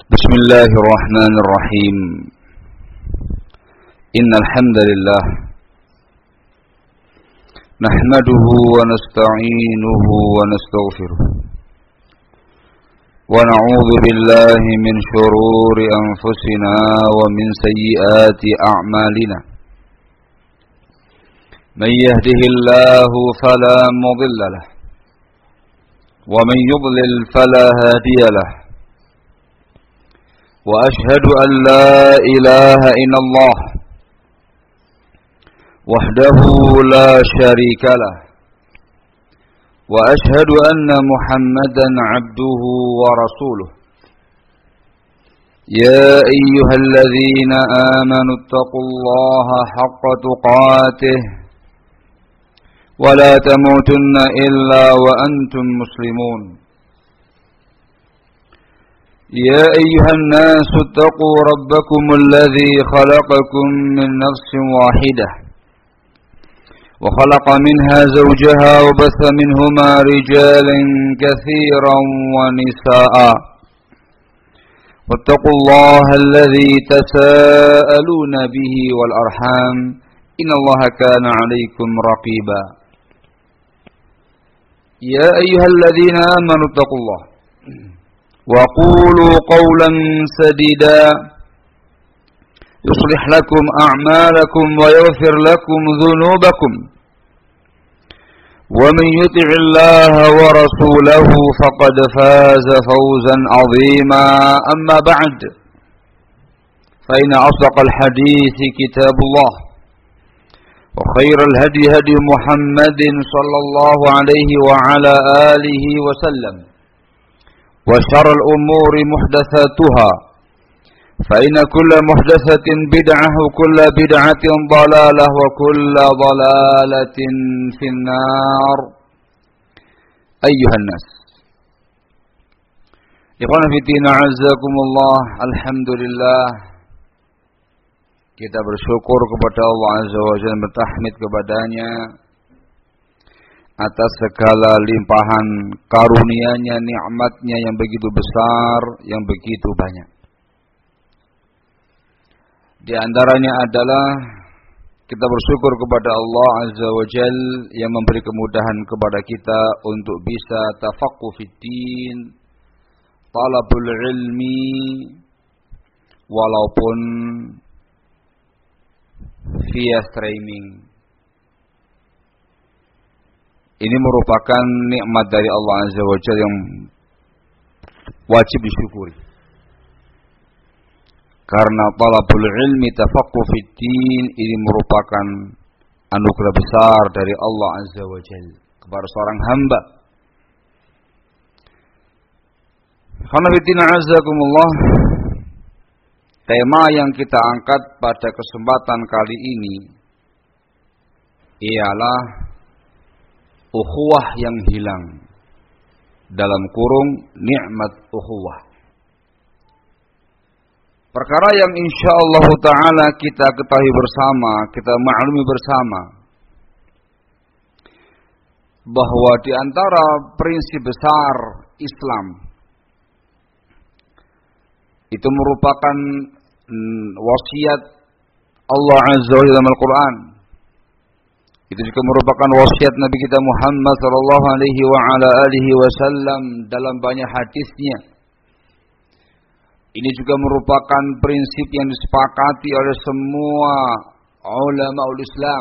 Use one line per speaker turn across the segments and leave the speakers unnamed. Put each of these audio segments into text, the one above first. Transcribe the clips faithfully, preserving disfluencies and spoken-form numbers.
Bismillahirrahmanirrahim. Innal hamdalillah nahmaduhu wa nasta'inuhu wa nastaghfiruh wa na'udzu billahi min shururi anfusina wa min sayyiati a'malina. Man yahdihillahu fala mudilla lahu wa man yudlil fala hadiya lahu. وأشهد أن لا إله إلا الله وحده لا شريك له وأشهد أن محمدا عبده ورسوله. يا أيها الذين آمنوا اتقوا الله حق تقاته ولا تموتن إلا وأنتم مسلمون. يا أيها الناس اتقوا ربكم الذي خلقكم من نفس واحدة وخلق منها زوجها وبث منهما رجالا كثيرا ونساء واتقوا الله الذي تساءلون به والأرحام إن الله كان عليكم رقيبا. يا أيها الذين آمنوا اتقوا الله وقولوا قولا سديدا يصلح لكم أعمالكم ويغفر لكم ذنوبكم ومن يطع الله ورسوله فقد فاز فوزا عظيما. أما بعد فإن أصدق الحديث كتاب الله وخير الهدي هدي محمد صلى الله عليه وعلى آله وسلم وشر الأمور محدثاتها فإن كل محدثة بدعة وكل بدعة ضلالة وكل ضلالة في النار. أيها الناس Ikhwan fillah a'azzakumullah. Alhamdulillah, kita bersyukur kepada Allah Azza wa Jalla, bertahmid kepadanya atas segala limpahan karunia-Nya, nikmat-Nya yang begitu besar, yang begitu banyak. Di antaranya adalah kita bersyukur kepada Allah Azza wa Jalla yang memberi kemudahan kepada kita untuk bisa tafaqquh fiddin, talabul ilmi, walaupun via streaming. Ini merupakan nikmat dari Allah Azza wa Jalla yang wajib disyukuri. Karena talabul ilmi tafaqquh fiddin ini merupakan anugerah besar dari Allah Azza wa Jalla kepada seorang hamba. Khanafitina azzakumullah. Tema yang kita angkat pada kesempatan kali ini ialah ukhuwah yang hilang, dalam kurung nikmat ukhuwah. Perkara yang insyaallah ta'ala kita ketahui bersama, kita maklumi bersama, bahwa di antara prinsip besar Islam itu merupakan wasiat Allah Azza wa Jalla dalam Al-Quran. Itu juga merupakan wasiat Nabi kita Muhammad sallallahu alaihi wa ala alihi wasallam dalam banyak hadisnya. Ini juga merupakan prinsip yang disepakati oleh semua ulama Islam.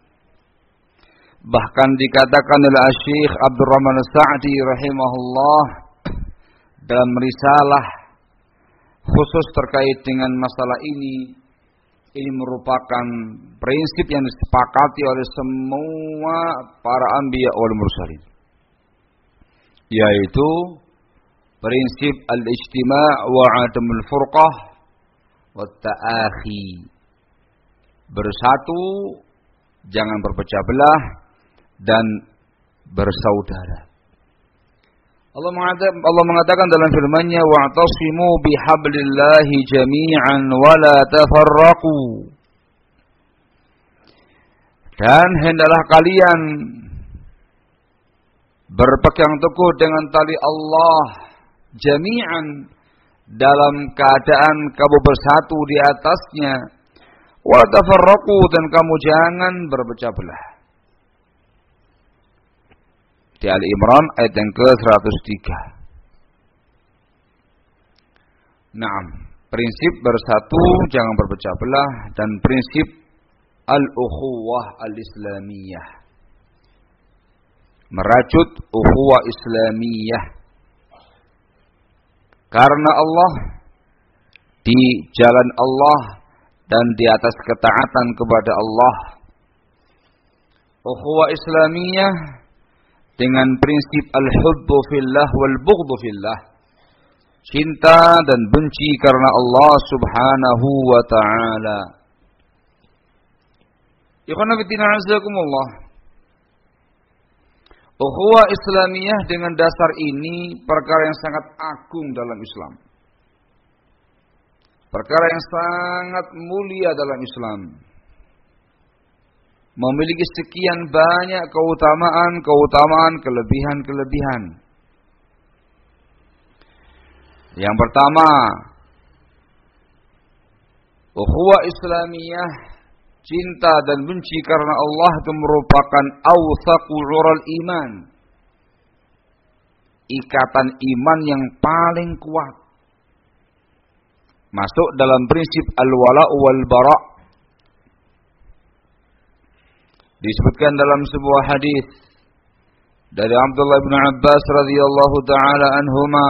Bahkan dikatakan oleh Syekh Abdurrahman As-Sa'di rahimahullah dalam risalah khusus terkait dengan masalah ini. Ini merupakan prinsip yang disepakati oleh semua para anbiya wal mursalin, yaitu prinsip al-ijtima' wa 'adamul furqah wa ta'akhi. Bersatu, jangan berpecah belah, dan bersaudara. Allah mengatakan, Allah mengatakan dalam firman-Nya, wa'tasimu bihablillahi jami'an wa la tafarraqu. Dan hendaklah kalian berpegang teguh dengan tali Allah jami'an, dalam keadaan kamu bersatu di atasnya. Wa tafarraqu, dan kamu jangan berpecah belah. Di Ali Imran ayat yang ke seratus tiga. Naam, prinsip bersatu, jangan berpecah belah, dan prinsip al-ukhuwah al-islamiyah. Merajut ukhuwah islamiyah. Karena Allah, di jalan Allah, dan di atas ketaatan kepada Allah. Ukhuwah islamiyah dengan prinsip al-hubbu fillah wal-bughdhu fillah. Cinta dan benci karena Allah subhanahu wa ta'ala. Ikhwana fillah azakumullah. Ukhuwah islamiyah dengan dasar ini perkara yang sangat agung dalam Islam. Perkara yang sangat mulia dalam Islam. Memiliki sekian banyak keutamaan-keutamaan, kelebihan-kelebihan. Yang pertama, ukhuwah islamiyah, cinta dan benci karena Allah itu merupakan awthaqu 'ural iman. Ikatan iman yang paling kuat. Masuk dalam prinsip al-wala' wal bara'. Disebutkan dalam sebuah hadis dari Abdullah bin Abbas radhiyallahu taala anhuma,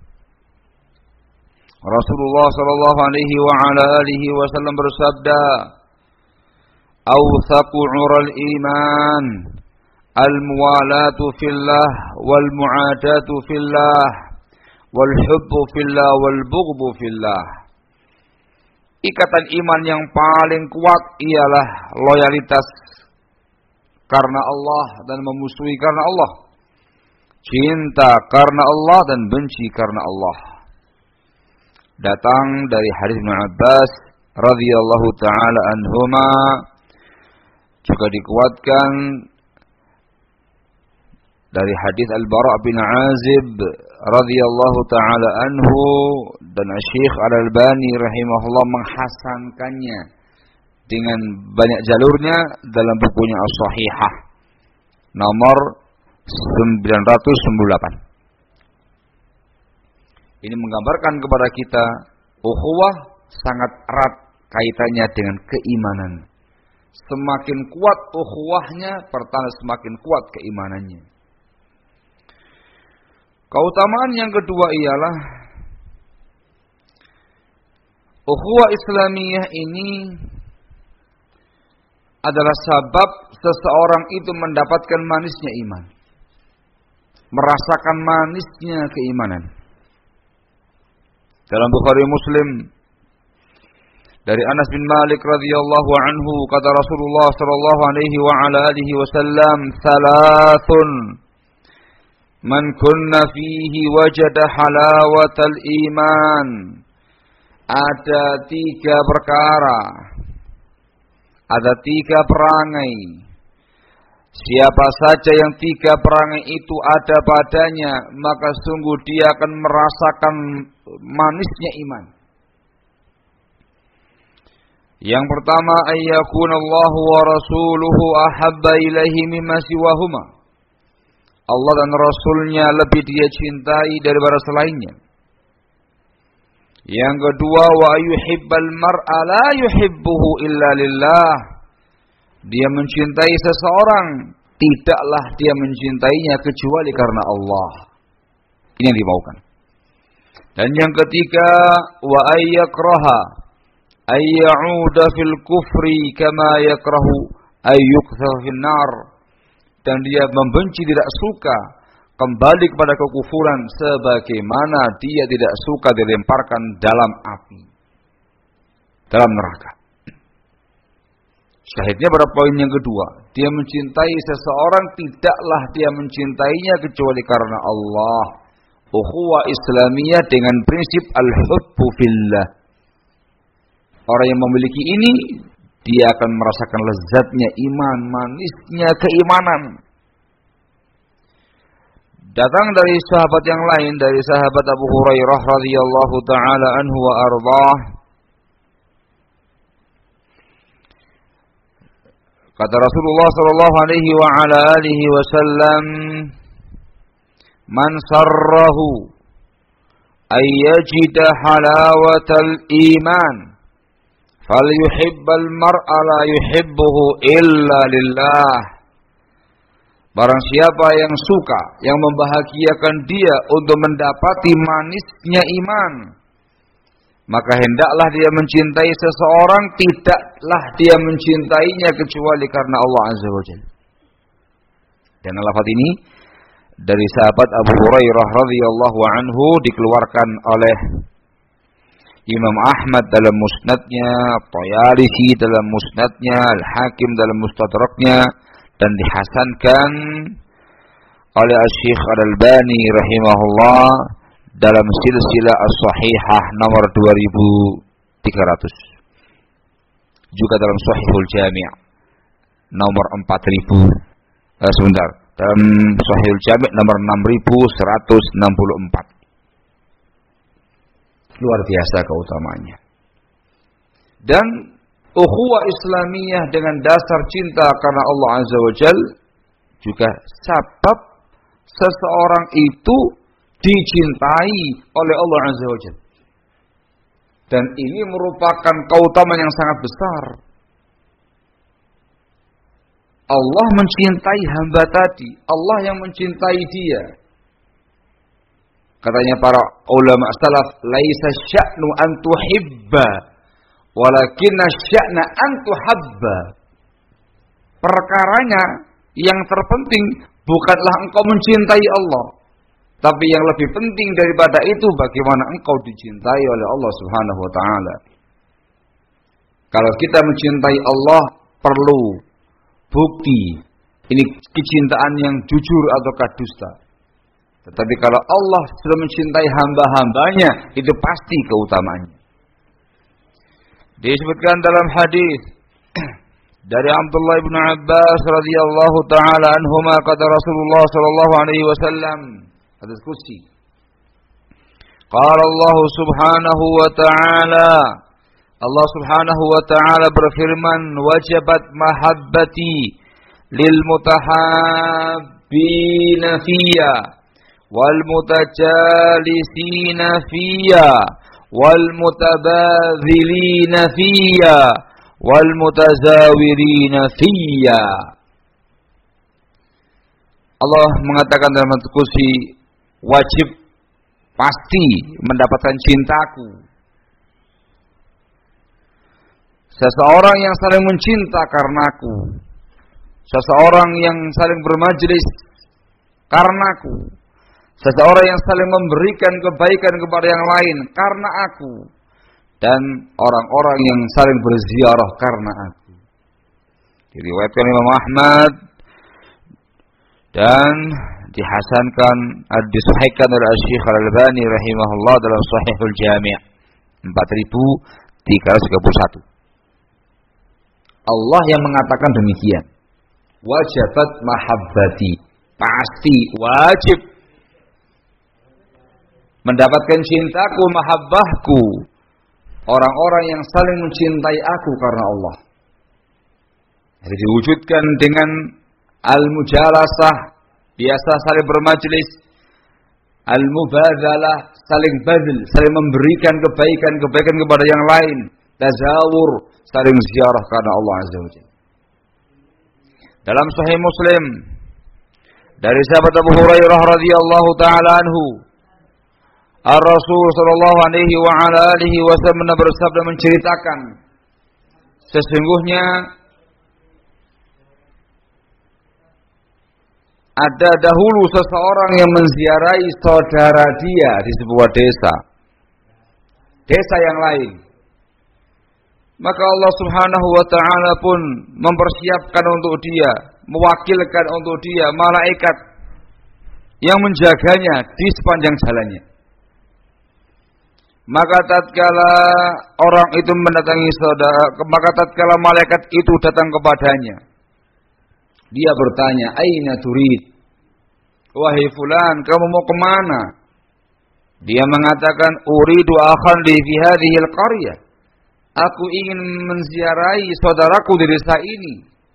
Rasulullah sallallahu alaihi wa ala alihi wasallam bersabda, "Awthaqu 'ural iman al-muwalatu fillah wal mu'adatu fillah wal hubbu fillah wal bughdhu fillah." Ikatan iman yang paling kuat ialah loyalitas karena Allah dan memusuhi karena Allah. Cinta karena Allah dan benci karena Allah. Datang dari hadis Ibnu Abbas radhiyallahu taala anhuma, juga dikuatkan dari hadis Al-Bara' bin Azib radhiyallahu taala anhu, dan Syekh Al-Albani rahimahullah menghasankannya dengan banyak jalurnya dalam bukunya As-Sahihah nomor sembilan ratus sembilan puluh delapan. Ini menggambarkan kepada kita ukhuwah sangat erat kaitannya dengan keimanan. Semakin kuat ukhuwahnya, pertanda semakin kuat keimanannya. Keutamaan yang kedua ialah ukhuwah islamiyah ini adalah sebab seseorang itu mendapatkan manisnya iman. Merasakan manisnya keimanan. Dalam Bukhari Muslim dari Anas bin Malik radhiyallahu anhu, kata Rasulullah sallallahu alaihi wa ala alihi wasallam, "Thalathun man kunna fihi wajada halawatal iman." Ada tiga perkara, ada tiga perangai. Siapa saja yang tiga perangai itu ada padanya, maka sungguh dia akan merasakan manisnya iman. Yang pertama, ayyakunallahu wa rasuluhu ahabba ilaihi mimma siwahuma. Allah dan Rasulnya lebih dia cintai daripada selainnya. Yang kedua, wa yuhibbal mar'a la yuhibbuhu illa lillah. Dia mencintai seseorang, tidaklah dia mencintainya kecuali karena Allah. Ini yang dimaukan. Dan yang ketiga, wa ayyakraha ayyauda fil kufri kama yakrahu ayyukthar fin nar. Dan dia membenci, tidak suka kembali kepada kekufuran sebagaimana dia tidak suka dilemparkan dalam api, dalam neraka. Syahidnya pada poin yang kedua, dia mencintai seseorang, tidaklah dia mencintainya kecuali karena Allah. Ukhuwah Islamiyah dengan prinsip al-hubbu fillah. Orang yang memiliki ini, dia akan merasakan lezatnya iman, manisnya keimanan. Datang dari sahabat yang lain, dari sahabat Abu Hurairah radhiyallahu taala anhu wa ardhah. Kata Rasulullah sallallahu alaihi wa ala alihi wasallam, "Man sarrahu ay yajida halawatal iman, falyuhibbal mar'a la yuhibbuhu illa lillah." Barang siapa yang suka, yang membahagiakan dia untuk mendapati manisnya iman, maka hendaklah dia mencintai seseorang, tidaklah dia mencintainya kecuali karena Allah Azza wa Jalla. Dan lafaz ini dari sahabat Abu Hurairah radhiyallahu anhu dikeluarkan oleh Imam Ahmad dalam musnadnya, Tayalisi dalam musnadnya, Al-Hakim dalam mustadraknya, dan dihasankan oleh Syekh Al-Albani rahimahullah dalam silsilah as-sahihah nomor dua ribu tiga ratus. Juga dalam Sahihul Jami' nomor empat ribu. Eh, sebentar, dalam Sahihul Jami' nomor enam ribu seratus enam puluh empat. Luar biasa keutamaannya. Dan ukhuwah Islamiyah dengan dasar cinta karena Allah Azza wa Jalla juga sebab seseorang itu dicintai oleh Allah Azza wa Jalla. Dan ini merupakan keutamaan yang sangat besar. Allah mencintai hamba tadi, Allah yang mencintai dia. Katanya para ulama salaf, laisa sya'nu an tuhibba walakinna sya'na an tuhabba. Perkaranya yang terpenting bukanlah engkau mencintai Allah, tapi yang lebih penting daripada itu bagaimana engkau dicintai oleh Allah Subhanahu wa taala. Kalau kita mencintai Allah perlu bukti. Ini kecintaan yang jujur ataukah dusta. Tetapi kalau Allah sudah mencintai hamba-hambanya, itu pasti keutamaannya. Disebutkan dalam hadis dari Abdullah bin Abbas radhiyallahu taala anhuma, kata Rasulullah sallallahu alaihi wasallam, hadis qudsi. Qala Allah subhanahu wa ta'ala, Allah subhanahu wa ta'ala berfirman, wajabat mahabbati lil mutahabbina fiyya wal mutajalisina fiyya wal mutabadzilina fiyya wal mutazawirina fiyya. Allah mengatakan dalam al-Qudsi, wajib pasti mendapatkan cintaku seseorang yang saling mencinta karenaku, seseorang yang saling bermajelis karenaku, seseorang yang saling memberikan kebaikan kepada yang lain karena aku, dan orang-orang yang saling berziarah karena aku. Diriwayatkan Imam Ahmad dan dihasankan, disahihkan oleh Syekh Al-Albani rahimahullah dalam Sahihul Jami' empat ribu tiga ratus tiga puluh satu. Allah yang mengatakan demikian. Wajabat mahabbati, pasti wajib mendapatkan cintaku, mahabbahku, orang-orang yang saling mencintai aku karena Allah. Jadi diwujudkan dengan al-mujalasah, biasa saling bermajlis, al-mubadzalah, saling badl, saling memberikan kebaikan-kebaikan kepada yang lain, tazawur, saling ziarah karena Allah Azza wa Jalla. Dalam Sahih Muslim dari sahabat Abu Hurairah radhiyallahu taala anhu, Ar-Rasul sallallahu alaihi wa ala alihi wasallam bersabda menceritakan, sesungguhnya ada dahulu seseorang yang menziarahi saudara dia di sebuah desa, desa yang lain. Maka Allah Subhanahu wa ta'ala pun mempersiapkan untuk dia, mewakilkan untuk dia malaikat yang menjaganya di sepanjang jalannya. Maka tatkala orang itu mendatangi saudara, maka tatkala malaikat itu datang kepadanya, dia bertanya, aina turid? wahai fulan, kamu mau kemana? Dia mengatakan, uridu akhan li fi hadhihi al-qaryah. Aku ingin menziarahi saudaraku di desa ini.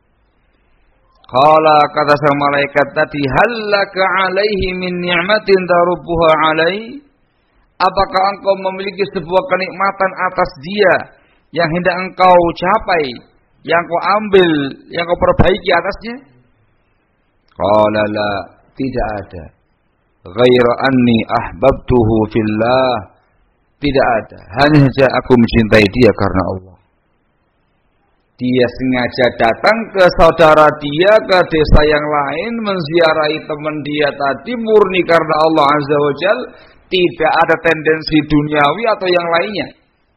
Qala, kata sang malaikat tadi, hallaka alaihi min ni'matin tarubbuha alaihi? Apakah engkau memiliki sebuah kenikmatan atas dia yang hendak engkau capai, yang kau ambil, yang kau perbaiki atasnya? Qala la, tidak ada. Ghaira anni ahbabtuhu fillah. Tidak ada. Hanya saja aku mencintai dia karena Allah. Dia sengaja datang ke saudara dia, ke desa yang lain, menziarahi teman dia tadi murni karena Allah Azza wa Jal. Tidak ada tendensi duniawi atau yang lainnya.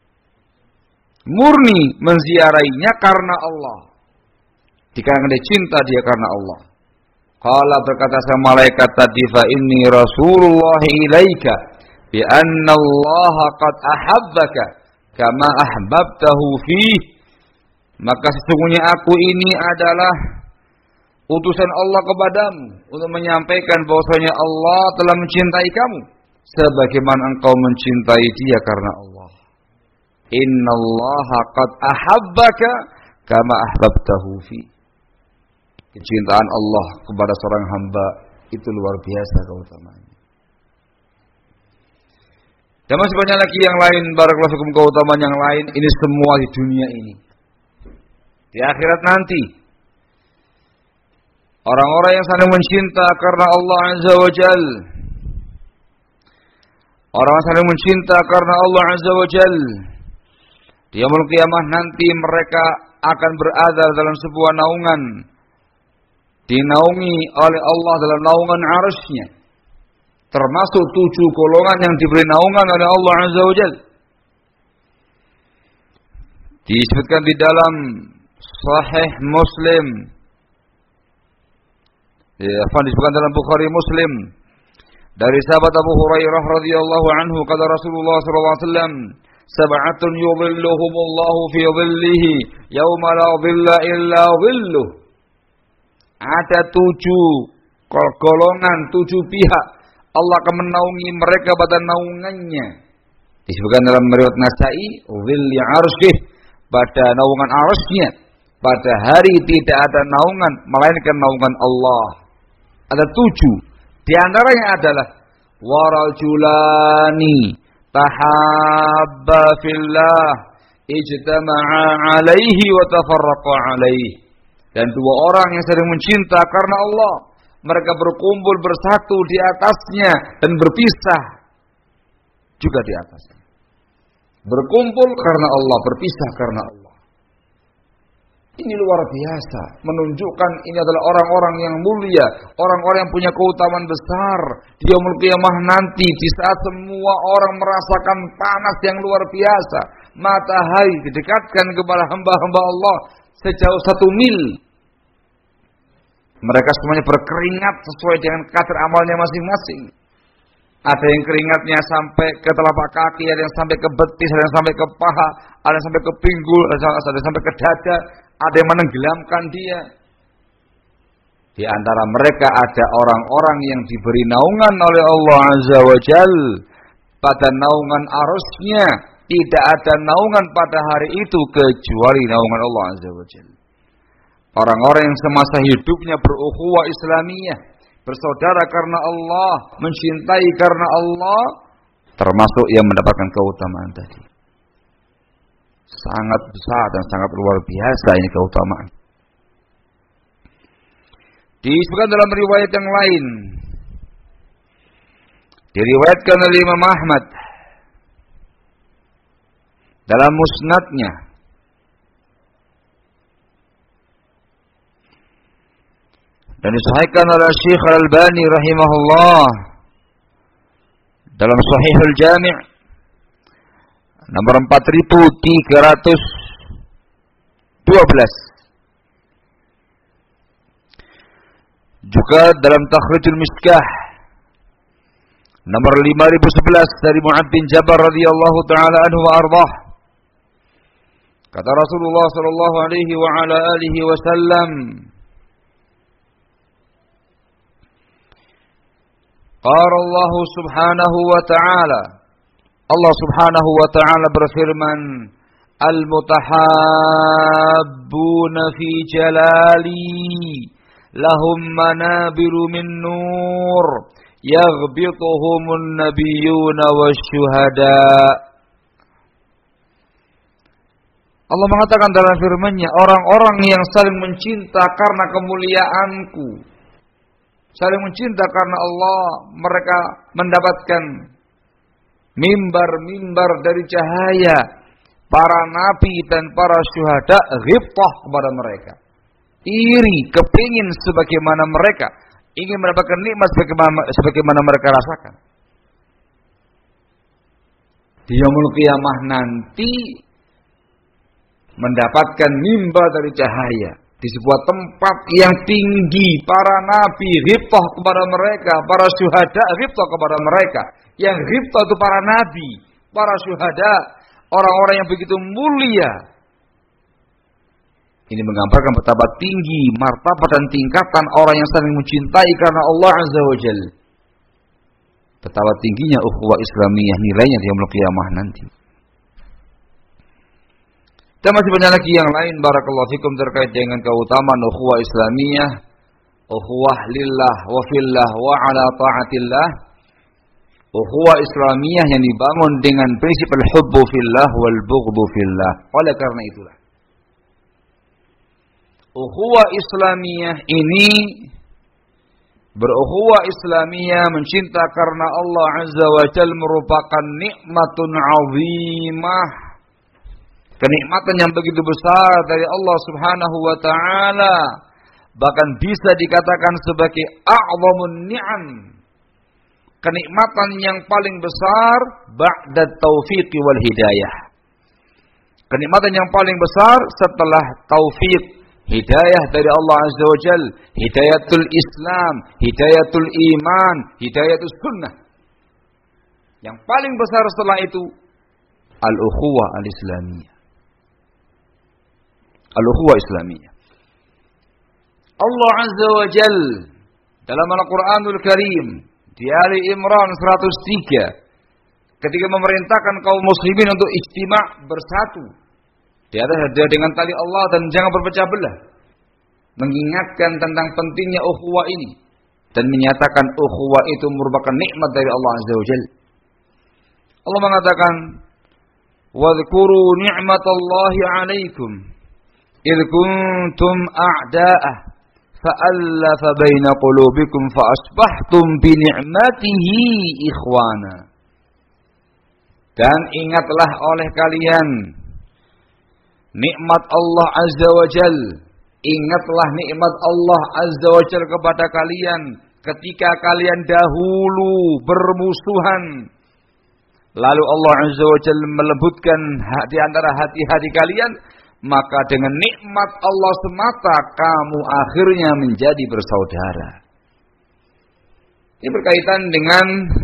Murni menziarahinya karena Allah. Dikarenakan dia cinta dia karena Allah. Qala, berkata sang malaikat tadi, fa inni Rasulullah ilaika bi anna Allah qad ahabbaka kama ahbabtahu fih. Maka sesungguhnya aku ini adalah utusan Allah kepadamu untuk menyampaikan bahwasanya Allah telah mencintai kamu sebagaimana engkau mencintai dia karena Allah. Innallaha qad ahabbaka kama ahbabtahu fi. Kecintaan Allah kepada seorang hamba itu luar biasa keutamaannya. Dan masih banyak lagi yang lain, barakallahu fikum, keutamaan yang lain. Ini semua di dunia ini. Di akhirat nanti, orang-orang yang saling mencinta karena Allah Azza wa Jal, orang yang saling mencinta karena Allah Azza wa Jal, di yaumul qiyamah nanti mereka akan berada dalam sebuah naungan, dinaungi oleh Allah dalam naungan arsy-Nya, termasuk tujuh golongan yang diberi naungan oleh Allah Azza wa Jal. Disebutkan di dalam Sahih Muslim, ya, disebutkan dalam Bukhari Muslim dari sahabat Abu Hurairah radhiyallahu anhu, kata Rasulullah sallallahu alaihi wasallam, sab'atun yudhilluhumullahu fi dhillihi yauma la dhilla illa dhilluh. Ada tujuh golongan, tujuh pihak Allah akan menaungi mereka pada naungannya. Disebutkan dalam riwayat Nasa'i, dhilli arsyih, pada naungan arsy-Nya. Pada hari tidak ada naungan melainkan naungan Allah. Ada tujuh. Di antaranya adalah warajulani tahabba fillah ijtama'a alaihi wa tafarraqa alaihi. Dan dua orang yang saling mencinta karena Allah, mereka berkumpul bersatu di atasnya dan berpisah juga di atasnya. Berkumpul karena Allah, berpisah karena Allah. Ini luar biasa, menunjukkan ini adalah orang-orang yang mulia, orang-orang yang punya keutamaan besar di yaumul qiyamah nanti, di saat semua orang merasakan panas yang luar biasa. Matahari didekatkan kepada hamba-hamba Allah sejauh satu mil. Mereka semuanya berkeringat sesuai dengan kadar amalnya masing-masing. Ada yang keringatnya sampai ke telapak kaki, ada yang sampai ke betis, ada yang sampai ke paha, ada yang sampai ke pinggul, ada yang sampai ke dada, ada yang menenggelamkan dia. Di antara mereka ada orang-orang yang diberi naungan oleh Allah Azza wa Jal pada naungan arusnya. Tidak ada naungan pada hari itu kecuali naungan Allah Azza wa Jal. Orang-orang yang semasa hidupnya berukhuwah Islamiyah, bersaudara karena Allah, mencintai karena Allah, termasuk yang mendapatkan keutamaan tadi. Sangat besar dan sangat luar biasa ini keutamaan. Disebutkan dalam riwayat yang lain, diriwayatkan oleh Imam Ahmad dalam musnadnya, dan disahihkan oleh Syekh Al-Albani rahimahullah dalam Sahihul Jami' nomor empat ribu tiga ratus dua belas. Juga dalam Takhrijul Miskah nomor lima ribu sebelas dari Mu'ad bin Jabal radhiyallahu taala anhu wa ardhah. Kata Rasulullah sallallahu alaihi wa ala alihi wasallam, Qala Allah subhanahu wa ta'ala, Allah subhanahu wa ta'ala berfirman, Al-mutahabbuna fi jalali lahum manabiru min nur yaghbituhumun nabiyyuna wasyuhada. Allah mengatakan dalam firman-Nya, orang-orang yang saling mencinta karena kemuliaanku, saling mencinta karena Allah, mereka mendapatkan mimbar-mimbar dari cahaya para nabi dan para syuhada, ghibtah kepada mereka. Iri, kepingin sebagaimana mereka, ingin mendapatkan nikmat sebagaimana, sebagaimana mereka rasakan. Di yaumul qiyamah nanti mendapatkan mimbar dari cahaya di sebuah tempat yang tinggi, para nabi ghibtah kepada mereka, para syuhada ghibtah kepada mereka. Yang ghibtah itu para nabi, para syuhada, orang-orang yang begitu mulia. Ini menggambarkan betapa tinggi martabat dan tingkatan orang yang saling mencintai karena Allah Azza wa Jalla. Betapa tingginya ukhuwah Islamiyah nilainya di yaumul qiyamah nanti. Dan masih banyak lagi yang lain barakallahu fikum terkait dengan keutamaan ukhuwah Islamiyah, ukhuwah lillah wa fillah wa ala ta'atillah. Ukhuwah Islamiyah yang dibangun dengan prinsip al-hubbu fillah wal bughdhu fillah. Oleh karena itulah ukhuwah Islamiyah ini, berukhuwah Islamiyah mencinta karena Allah Azza wa Jalla merupakan nikmatun 'azimah. Kenikmatan yang begitu besar dari Allah Subhanahu wa taala, bahkan bisa dikatakan sebagai a'zamun ni'am. Kenikmatan yang paling besar ba'da taufiq wal hidayah. Kenikmatan yang paling besar setelah taufik, hidayah dari Allah Azza wa Jalla, hidayatul Islam, hidayatul iman, hidayatul sunnah. Yang paling besar setelah itu al-ukhuwah al-islamiyah. Al-ukhuwah Islamiyah. Allah Azza wa Jalla dalam Al-Qur'anul Karim di Ali Imran seratus tiga ketika memerintahkan kaum muslimin untuk ijtima' bersatu di atas dengan tali Allah dan jangan berpecah belah, mengingatkan tentang pentingnya ukhuwah ini dan menyatakan ukhuwah itu merupakan nikmat dari Allah Azza wa Jalla. Allah mengatakan, "Wadhkuru ni'matallahi 'alaikum idh kuntum a'da'ah fa'allafa baina qulubikum fa'asbahtum bi ni'matihi ikhwana." Dan ingatlah oleh kalian nikmat Allah Azza wa Jal. Ingatlah nikmat Allah Azza wa Jal kepada kalian ketika kalian dahulu bermusuhan. Lalu Allah Azza wa Jal melembutkan di antara hati-hati kalian, maka dengan nikmat Allah semata kamu akhirnya menjadi bersaudara. Ini berkaitan dengan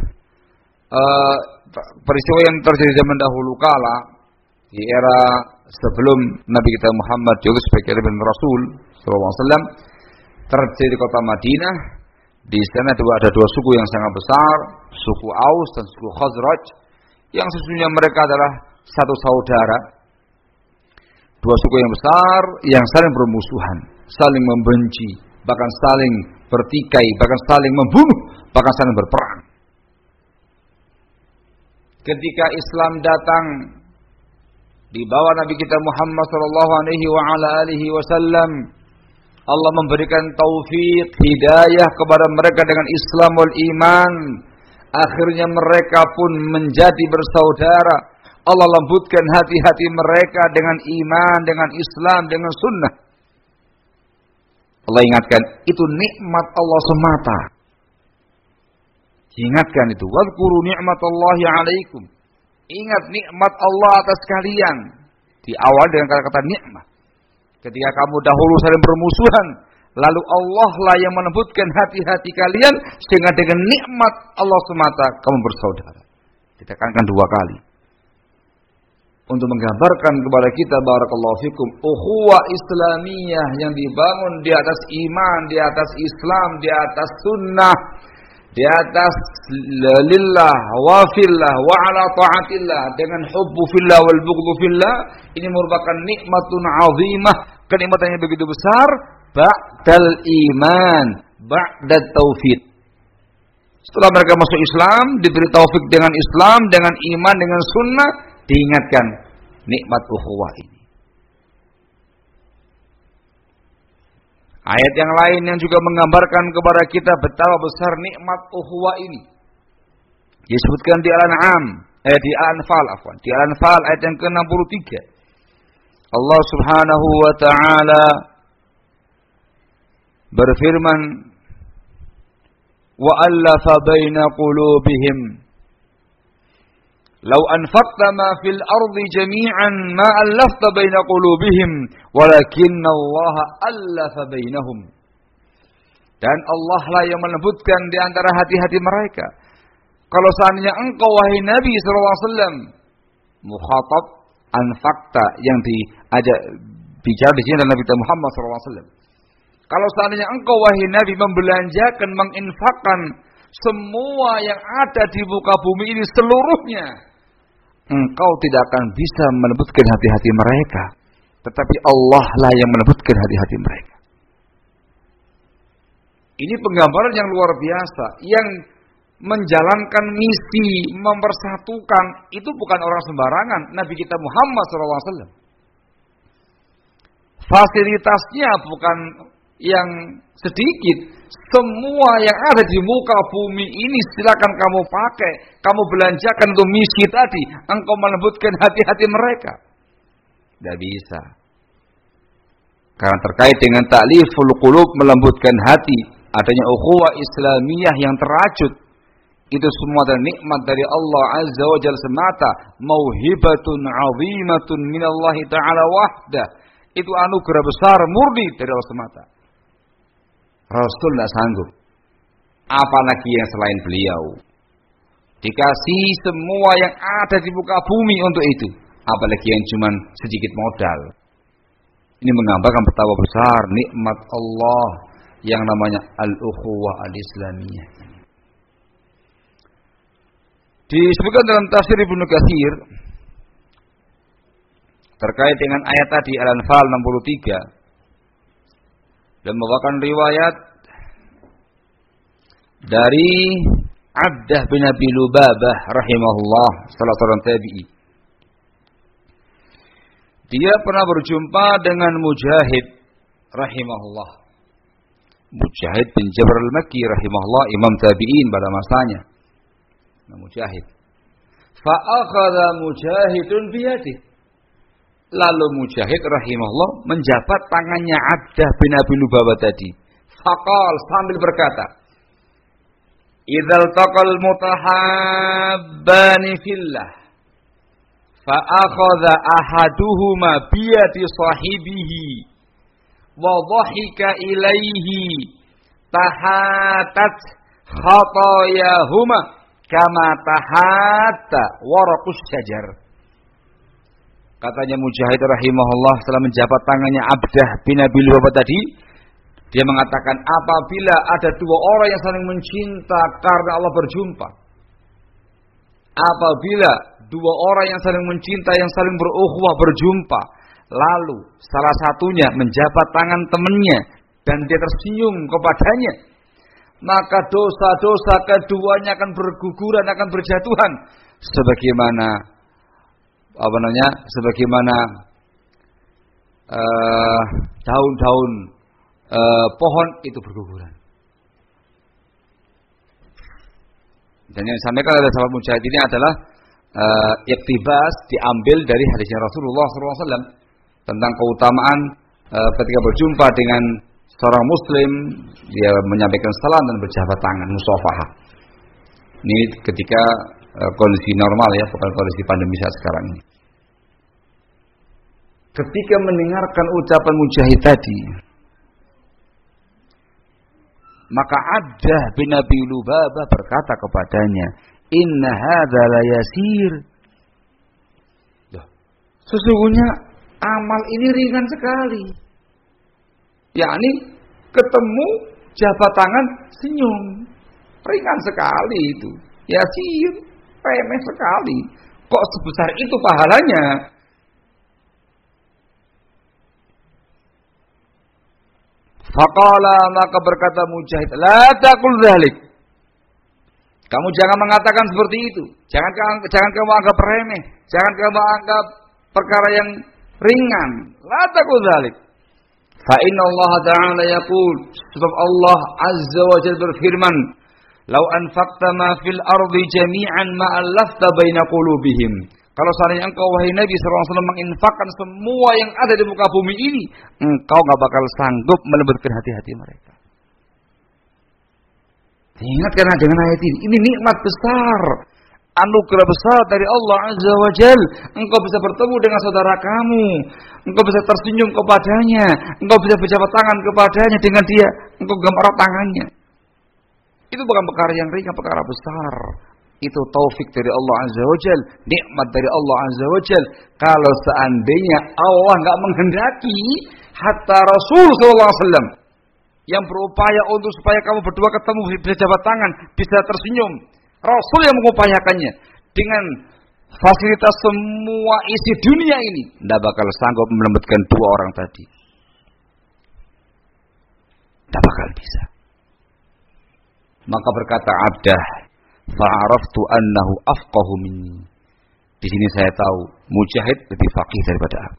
uh, peristiwa yang terjadi zaman dahulu kala di era sebelum Nabi kita Muhammad juga sebagai Rasul sallallahu alaihi wasallam, terjadi di kota Madinah. Di sana ada dua suku yang sangat besar, suku Aus dan suku Khazraj, yang sesungguhnya mereka adalah satu saudara. Dua suku yang besar yang saling bermusuhan, saling membenci, bahkan saling bertikai, bahkan saling membunuh, bahkan saling berperang. Ketika Islam datang di bawah Nabi kita Muhammad sallallahu alaihi wasallam, Allah memberikan taufik, hidayah kepada mereka dengan Islam wal iman. Akhirnya mereka pun menjadi bersaudara. Allah lembutkan hati-hati mereka dengan iman, dengan Islam, dengan sunnah. Allah ingatkan, itu nikmat Allah semata. Ingatkan itu. Wadhkuru ni'matallahi 'alaikum. Ingat nikmat Allah atas kalian. Diawali dengan kata-kata nikmat. Ketika kamu dahulu saling bermusuhan, lalu Allah lah yang melembutkan hati-hati kalian sehingga dengan nikmat Allah semata kamu bersaudara. Ditekankan dua kali. Untuk menggambarkan kepada kita barakallahu fikum ukhuwah Islamiyah yang dibangun di atas iman, di atas Islam, di atas sunnah, di atas lillah wa fillah wa ala taatillah dengan hubbu fillah wal bughdhu fillah, ini merupakan nikmatun azimah, kenikmatan yang begitu besar, ba'dal iman, ba'da tauhid. Setelah mereka masuk Islam, diberi taufik dengan Islam, dengan iman, dengan sunnah, diingatkan nikmat ukhuwah ini. Ayat yang lain yang juga menggambarkan kepada kita betapa besar nikmat ukhuwah ini. Disebutkan di Al-An'am, eh di Al-Anfal, afwan, di Al-Anfal ayat yang ke enam puluh tiga. Allah Subhanahu wa taala berfirman, wa allafa baina qulubihim law anfaqta ma fil ardi jami'an ma allafta baina qulubihim walakinna Allah allafa bainahum. Dan Allah lah yang melembutkan di antara hati-hati mereka. Kalau seandainya engkau wahai Nabi sallallahu alaihi wasallam, mukhatab anfaqta yang diajak bicara di sini adalah Nabi Muhammad sallallahu alaihi wasallam. Kalau seandainya engkau wahai Nabi membelanjakan, menginfakkan semua yang ada di muka bumi ini seluruhnya, engkau tidak akan bisa melembutkan hati-hati mereka. Tetapi Allah lah yang melembutkan hati-hati mereka. Ini penggambaran yang luar biasa. Yang menjalankan misi, mempersatukan, itu bukan orang sembarangan. Nabi kita Muhammad shallallahu alaihi wasallam. Fasilitasnya bukan yang sedikit. Semua yang ada di muka bumi ini silakan kamu pakai, kamu belanjakan untuk misi tadi. Engkau melembutkan hati-hati mereka. Tidak bisa. Karena terkait dengan ta'liful qulub, melembutkan hati, adanya ukhuwah Islamiyah yang terajut, itu semua adalah nikmat dari Allah Azza wa Jalla semata. Mauhibatun 'azimatun minallahi ta'ala wahdah. Itu anugerah besar murni dari Allah semata. Rasul tidak sanggup, apalagi yang selain beliau. Dikasih semua yang ada di muka bumi untuk itu, apalagi yang cuma sedikit modal. Ini menggambarkan betapa besar nikmat Allah yang namanya al-ukhuwah al-islamiyah. Disebutkan dalam tafsir Ibnu Katsir terkait dengan ayat tadi Al-Anfal enam puluh tiga. Dan membawakan riwayat dari Abdah bin Abi Lubabah rahimahullah, salah seorang tabi'i. Dia pernah berjumpa dengan Mujahid rahimahullah. Mujahid bin Jabr al-Makki rahimahullah, imam tabi'in pada masanya. Nah, Mujahid. Fa akhadha Mujahidun biyadihi. Lalu Mujahid rahimahullah menjabat tangannya Abdah bin Abi Lubabah tadi. Faqal, sambil berkata, "Idzal taqal mutahabbani fillah, fa akhadha ahaduhuma bi yadi sahibihi wa dhahika ilaihi tahatat khatayahuma kama tahatta waraqus syajar." Katanya Mujahid rahimahullah setelah menjabat tangannya Abdah bin Abi Lubabah tadi, dia mengatakan, apabila ada dua orang yang saling mencinta karena Allah berjumpa, apabila dua orang yang saling mencinta, yang saling berukhuwah berjumpa, lalu salah satunya menjabat tangan temannya dan dia tersenyum kepadanya, maka dosa-dosa keduanya akan berguguran, akan berjatuhan sebagaimana apa namanya sebagaimana uh, daun-daun uh, pohon itu berguguran. Dan yang disampaikan oleh sahabat Mujahid ini adalah uh, iktibas, diambil dari hadisnya Rasulullah shallallahu alaihi wasallam tentang keutamaan uh, ketika berjumpa dengan seorang Muslim, dia menyampaikan salam dan berjabat tangan, musafahah. Ini ketika kondisi normal ya, bukan kondisi pandemi saat sekarang ini. Ketika mendengarkan ucapan Mujahid tadi, maka Abdah bin Abi Lubabah berkata kepadanya, "Inna hadza la yasir." Sesungguhnya amal ini ringan sekali. Yakni ketemu jabat tangan senyum. ringan sekali itu. Yasin, remeh sekali. Kok sebesar itu pahalanya? Faqala, maka berkata Mujahid, la taqul dzalik. Kamu jangan mengatakan seperti itu. Jangan jangan kamu anggap remeh, jangan kamu anggap perkara yang ringan. La taqul dzalik. Fa inna Allah Ta'ala yaqul, sebab Allah Azza wa Jalla berfirman, "Lau anfaqta ma fil ardi jami'an ma allafta baina qulubihim." Kalau seandainya engkau wahai Nabi sallallahu alaihi wasallam menginfakkan semua yang ada di muka bumi ini, engkau enggak bakal sanggup melembutkan hati-hati mereka. Ingat karena dengan ayat ini, ini nikmat besar, anugerah besar dari Allah Azza wa Jal. Engkau bisa bertemu dengan saudara kamu, engkau bisa tersenyum kepadanya, engkau bisa berjabat tangan kepadanya dengan dia, engkau genggam erat tangannya. Itu bukan perkara yang ringan, perkara besar. Itu taufik dari Allah Azza wa Jal, nikmat dari Allah Azza wa Jal. Kalau seandainya Allah enggak menghendaki, hatta Rasul sallallahu alaihi wasallam yang berupaya untuk supaya kamu berdua ketemu, bisa jabat tangan, bisa tersenyum, Rasul yang mengupayakannya dengan fasilitas semua isi dunia ini, tidak bakal sanggup melembutkan dua orang tadi. Tidak bakal bisa. Maka berkata Abdah, fa'araftu annahu afqahu minni. Di sini saya tahu Mujahid lebih faqih daripada aku.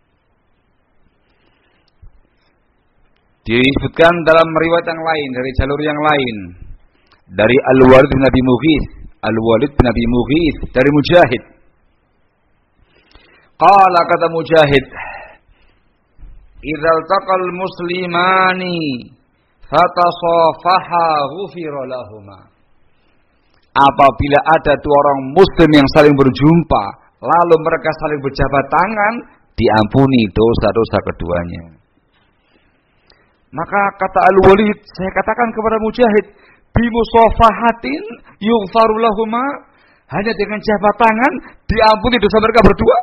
Disebutkan dalam riwayat yang lain, dari jalur yang lain, dari Al-Walid bin Abi Mughith, Al-Walid bin Abi Mughith dari Mujahid. Qala, kata Mujahid, "Idzal taqal muslimani fatasafaha ghufira lahuma." Apabila ada dua orang muslim yang saling berjumpa, lalu mereka saling berjabat tangan, diampuni dosa-dosa keduanya. Maka kata Al-Walid, saya katakan kepada Mujahid, bimusafahatin yughfaru lahuma, hanya dengan jabat tangan diampuni dosa mereka berdua.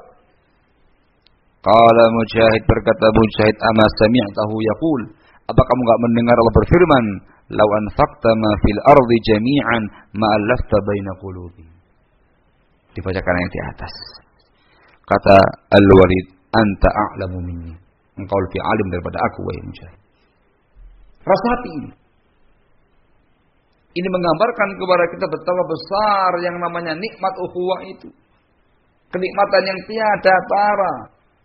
Qala Mujahid, berkata Mujahid, ama sami'tahu yaqul, apa kamu enggak mendengar Allah berfirman, law anfaqta ma fil ardi jami'an ma allafta baina qulubi. Dibacakan yang di atas. Kata Al-Walid, anta a'lamu minni, engkau lebih alim daripada aku wahai Mujahid. Rasapi ini. Ini menggambarkan kepada kita betapa besar yang namanya nikmat ukhuwah itu. Kenikmatan yang tiada tara.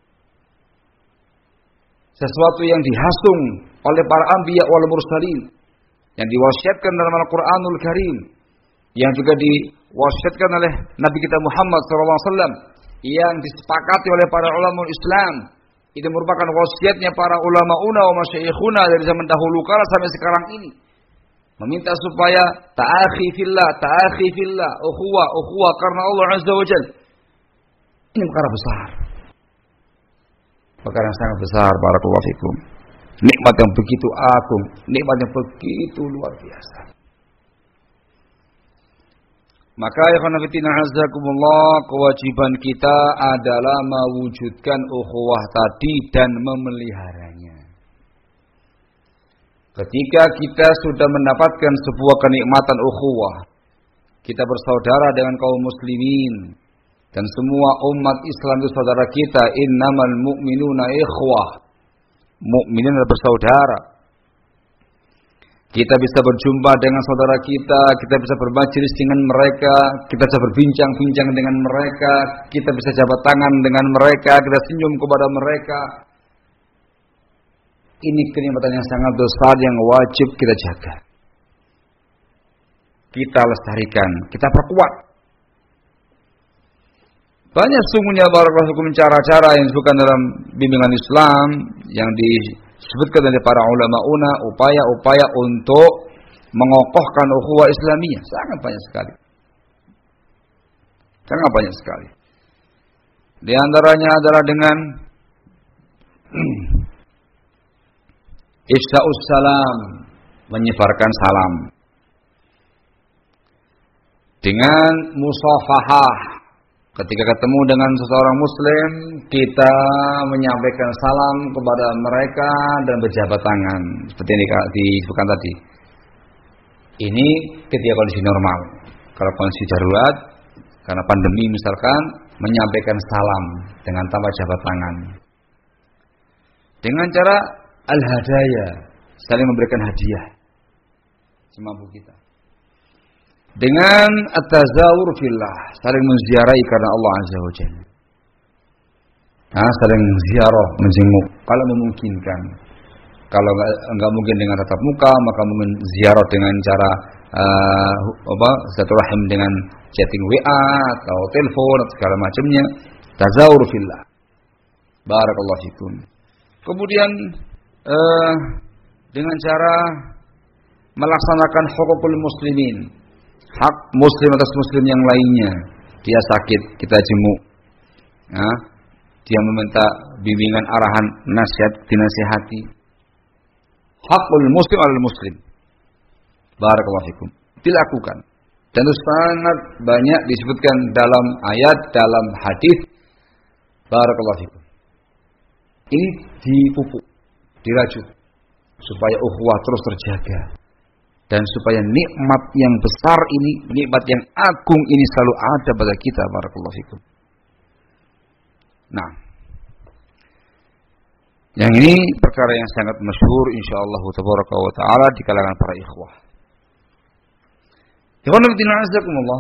Sesuatu yang dihasung oleh para anbiya wal mursalin, yang diwasiatkan dalam Al-Qur'anul Karim, yang juga diwasiatkan oleh Nabi kita Muhammad sallallahu alaihi wasallam, yang disepakati oleh para ulama Islam. Itu merupakan wasiatnya para ulama-una wa masyayikhuna dari zaman dahulu kala sampai sekarang ini. Meminta supaya ta'akhi fillah, ta'akhi fillah, ukhuwah, ukhuwah karena Allah Azza wa Jalla. Ini perkara besar. Perkara yang sangat besar, barakallahu fikum. Nikmat yang begitu agung, nikmat yang begitu luar biasa. Maka ya khanafitina azakumullah, kewajiban kita adalah mewujudkan ukhuwah tadi dan memeliharanya. Ketika kita sudah mendapatkan sebuah kenikmatan ukhuwah, kita bersaudara dengan kaum muslimin dan semua umat Islam itu saudara kita, innamal mu'minuna ikhwah. Mukminin adalah bersaudara. Kita bisa berjumpa dengan saudara kita, kita bisa bermajelis dengan mereka, kita bisa berbincang-bincang dengan mereka, kita bisa jabat tangan dengan mereka, kita senyum kepada mereka. Ini kenikmatan yang sangat besar yang wajib kita jaga. Kita lestarikan, kita perkuat. Banyak sungguhnya barakallahu fikum cara-cara yang disebutkan dalam bimbingan Islam yang disebutkan oleh para ulama-una, upaya-upaya untuk mengokohkan ukhuwah Islamiyah. Sangat banyak sekali. Sangat banyak sekali. Di antaranya adalah dengan ifsha'us salam, menyebarkan salam. Dengan musafahah, ketika ketemu dengan seseorang muslim, kita menyampaikan salam kepada mereka dan berjabat tangan. Seperti yang disebutkan tadi. Ini ketika kondisi normal. Kalau kondisi darurat, karena pandemi misalkan, menyampaikan salam dengan tanpa jabat tangan. Dengan cara al-hadaya, saling memberikan hadiah semampu kita. Dengan at-tazawur fillah, saling menziarahi karena Allah Azza wa Jalla. Nah, saling ziarah, menjenguk kalau memungkinkan. Kalau enggak, enggak mungkin dengan tatap muka, maka mungkin ziarah dengan cara uh, apa? Silaturahim dengan chatting W A atau telepon atau segala macamnya. Tazawur fillah. Barakallahu fikum. Kemudian uh, dengan cara melaksanakan hukukul muslimin, hak muslim atas muslim yang lainnya. Dia sakit, kita jenguk. Nah, dia meminta bimbingan, arahan, nasihat, dinasihati. Hakul muslim alal muslim. Barakallahu fikum. Dilakukan. Dan itu sangat banyak disebutkan dalam ayat, dalam hadis. Barakallahu fikum. Ini dipupuk, dirajut supaya ukhuwah terus terjaga dan supaya nikmat yang besar ini, nikmat yang agung ini selalu ada pada kita. Barakallahu fikum. Nah, yang ini perkara yang sangat masyhur insyaallah tabaraka wa taala di kalangan para ikhwah. Ikhwanuddin azakumullah.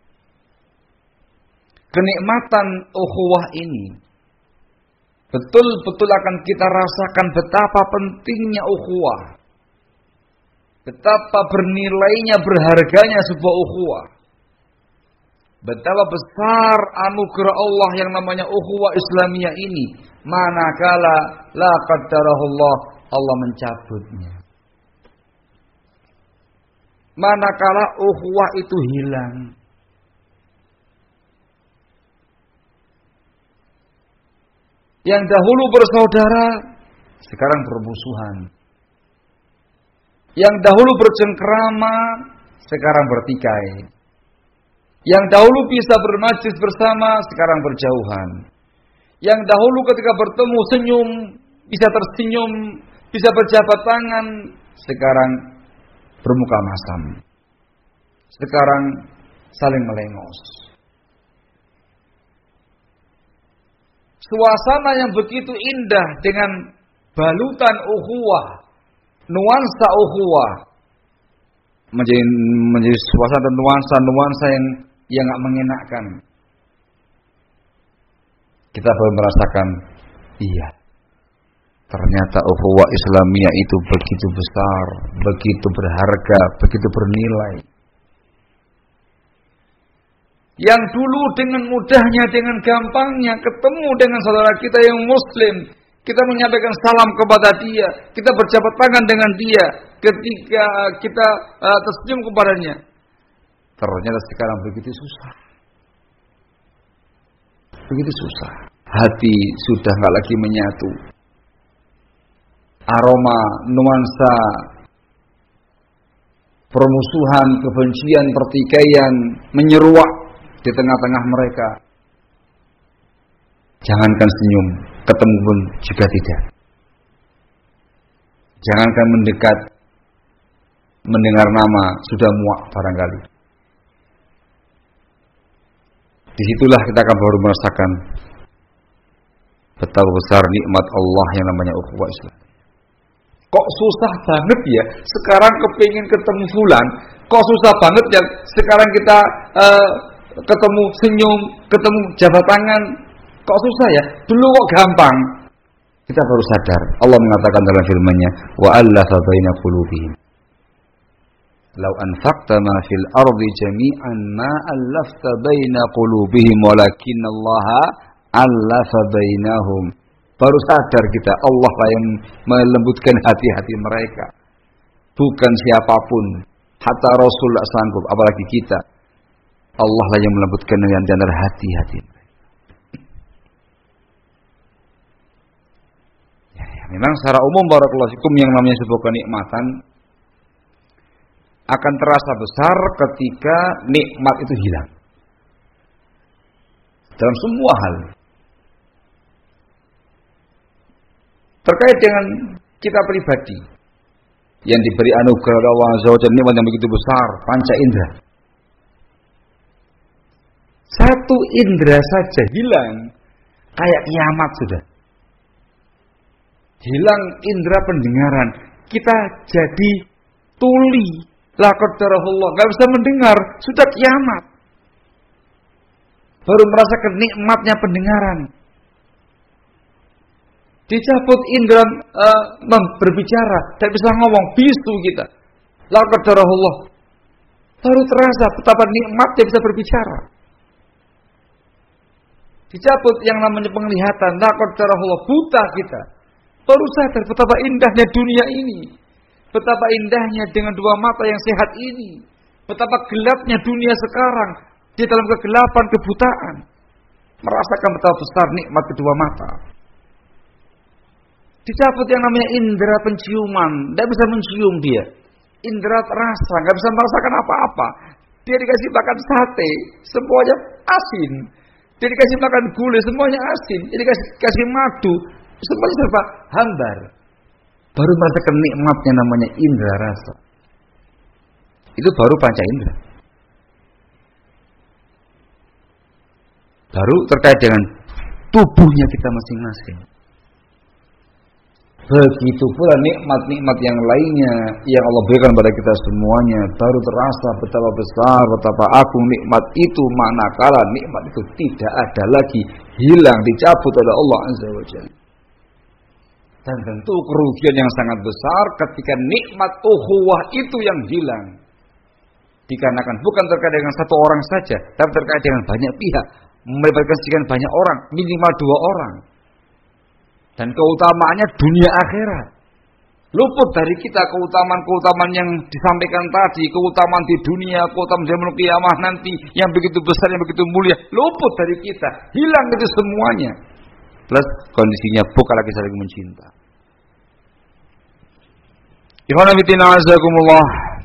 Kenikmatan ukhuwah ini betul-betul akan kita rasakan betapa pentingnya ukhuwah. Betapa bernilainya, berharganya sebuah ukhuwah. Betapa besar anugerah Allah yang namanya ukhuwah Islamiyah ini. Manakala la qaddarahullah, Allah mencabutnya. Manakala ukhuwah itu hilang. Yang dahulu bersaudara, sekarang bermusuhan. Yang dahulu bercengkrama, sekarang bertikai. Yang dahulu bisa bermajlis bersama, sekarang berjauhan. Yang dahulu ketika bertemu senyum, bisa tersenyum, bisa berjabat tangan, sekarang bermuka masam. Sekarang saling melengos. Suasana yang begitu indah dengan balutan ukhuwah, nuansa ukhuwah, menjadi, menjadi suasana dan nuansa-nuansa yang yang enggak mengenakkan. Kita baru merasakan, iya, ternyata ukhuwah Islamiyah itu begitu besar, begitu berharga, begitu bernilai. Yang dulu dengan mudahnya, dengan gampangnya ketemu dengan saudara kita yang muslim, kita menyampaikan salam kepada dia, kita berjabat tangan dengan dia, ketika kita uh, tersenyum kepadanya. Ternyata sekarang begitu susah. Begitu susah. Hati sudah enggak lagi menyatu. Aroma, nuansa permusuhan, kebencian, pertikaian menyeruak di tengah-tengah mereka. Jangankan senyum, ketemu pun juga tidak. Jangankan mendekat, mendengar nama sudah muak barangkali. Disitulah kita akan baru merasakan betapa besar nikmat Allah yang namanya ukhuwah Islam. Kok susah banget ya sekarang kepingin ketemu fulan, kok susah banget ya sekarang kita uh, ketemu senyum, ketemu jabat tangan, kok susah ya? Dulu kok gampang. Kita baru sadar. Allah mengatakan dalam firman-Nya, wa allafa baina qulubihim. Lau anfaqta ma fil ardi jami'an ma allafta baina qulubihim walakinallaha allafa bainahum. Baru sadar kita, Allah lah yang melembutkan hati-hati mereka. Bukan siapapun. Hatta Rasul tak sanggup, apalagi kita. Allah lah yang melembutkan di antara hati-hati mereka. Ya, ya, memang secara umum barakallahu fikum yang namanya sebuah kenikmatan akan terasa besar ketika nikmat itu hilang. Dalam semua hal. Terkait dengan kita pribadi. yang diberi anugerah oleh Allah Azza wa Jalla, nikmat yang begitu besar, panca indera. Satu indera saja hilang, kayak kiamat sudah. Hilang indera pendengaran, kita jadi tuli. La qadarullah, enggak bisa mendengar, sudah kiamat. Baru merasakan nikmatnya pendengaran. Dicabut indera uh, berbicara, tidak bisa ngomong, bisu kita. La qadarullah. Baru terasa betapa nikmatnya bisa berbicara. Dicabut yang namanya penglihatan, la qadarullah, buta kita. Baru sadar betapa indahnya dunia ini. Betapa indahnya dengan dua mata yang sehat ini. Betapa gelapnya dunia sekarang di dalam kegelapan, kebutaan. Merasakan betapa besar nikmat kedua mata. Dicabut yang namanya indera penciuman, tidak bisa mencium dia. Indera rasa, nggak bisa merasakan apa-apa. Dia dikasih makan sate, semuanya asin. Dia dikasih makan gulai, semuanya asin. Dia dikasih kasih madu, semuanya serba hambar. Baru merasakan nikmatnya namanya indera rasa. Itu baru panca indera. Baru terkait dengan tubuhnya kita masing-masing. Begitu pula nikmat-nikmat yang lainnya yang Allah berikan pada kita semuanya, baru terasa betapa besar, betapa agung nikmat itu, manakala nikmat itu tidak ada lagi, hilang, dicabut oleh Allah Azza wa Jalla. Dan tentu kerugian yang sangat besar ketika nikmat ukhuwah itu yang hilang. Dikarenakan bukan terkait dengan satu orang saja, tapi terkait dengan banyak pihak, melibatkan sekian banyak orang, minimal dua orang. Dan keutamaannya dunia akhirat. Luput dari kita keutamaan-keutamaan yang disampaikan tadi, keutamaan di dunia, keutamaan di yaumul qiyamah nanti yang begitu besar, yang begitu mulia, luput dari kita, hilang itu semuanya. Plus kondisinya bukan lagi saling mencinta. Ikhwan fillah azakumullah.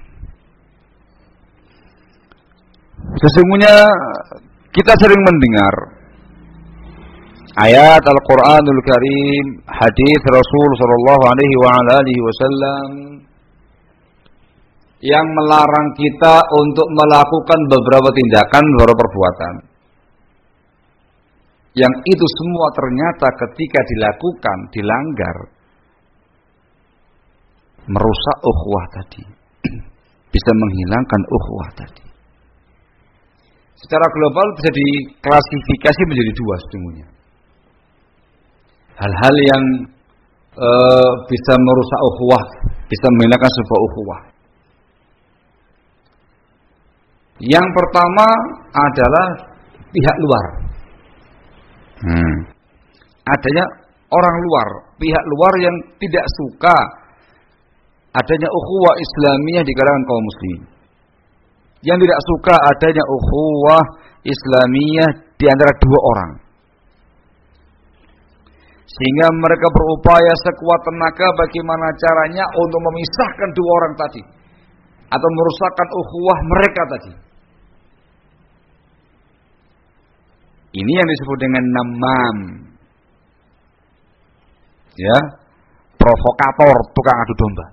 Sesungguhnya kita sering mendengar ayat Al-Quranul Karim, hadis Rasul Sallallahu Alaihi wa alihi Wasallam yang melarang kita untuk melakukan beberapa tindakan, beberapa perbuatan. Yang itu semua ternyata ketika dilakukan, dilanggar, merusak ukhuwah tadi, bisa menghilangkan ukhuwah tadi. Secara global bisa diklasifikasi menjadi dua sesungguhnya. Hal-hal yang e, bisa merusak ukhuwah, bisa menghilangkan sebuah ukhuwah. Yang pertama adalah pihak luar. Hmm. Adanya orang luar, pihak luar yang tidak suka adanya ukhuwah Islamiyah di kalangan kaum muslim. Yang tidak suka adanya ukhuwah Islamiyah di antara dua orang. Sehingga mereka berupaya sekuat tenaga bagaimana caranya untuk memisahkan dua orang tadi. Atau merusakkan ukhuwah mereka tadi. Ini yang disebut dengan namam. Ya, provokator, tukang adu domba.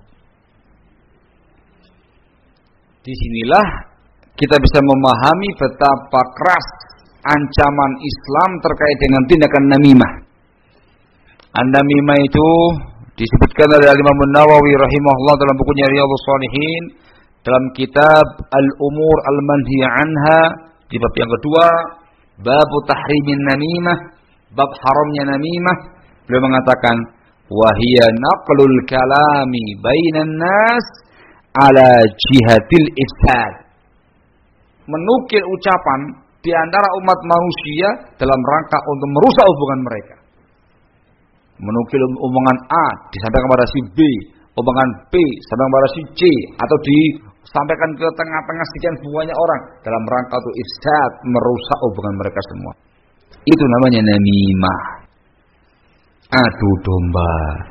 Disinilah kita bisa memahami betapa keras ancaman Islam terkait dengan tindakan namimah. An-namimah itu disebutkan oleh Imam Nawawi rahimahullah dalam bukunya Riyadhus Shalihin dalam kitab Al-Umur Al-Manhiya Anha di bab yang kedua, bab tahrimin namimah, bab haramnya namimah. Beliau mengatakan wa hiya naqlul kalami bainan nas ala jihatil ifsad. Menukil ucapan di antara umat manusia dalam rangka untuk merusak hubungan mereka. Menukil omongan A disampaikan kepada si B, omongan B disampaikan kepada si C, atau disampaikan ke tengah-tengah sekian banyak orang dalam rangka untuk ifsad, merusak hubungan mereka semua. Itu namanya namimah. Adu domba.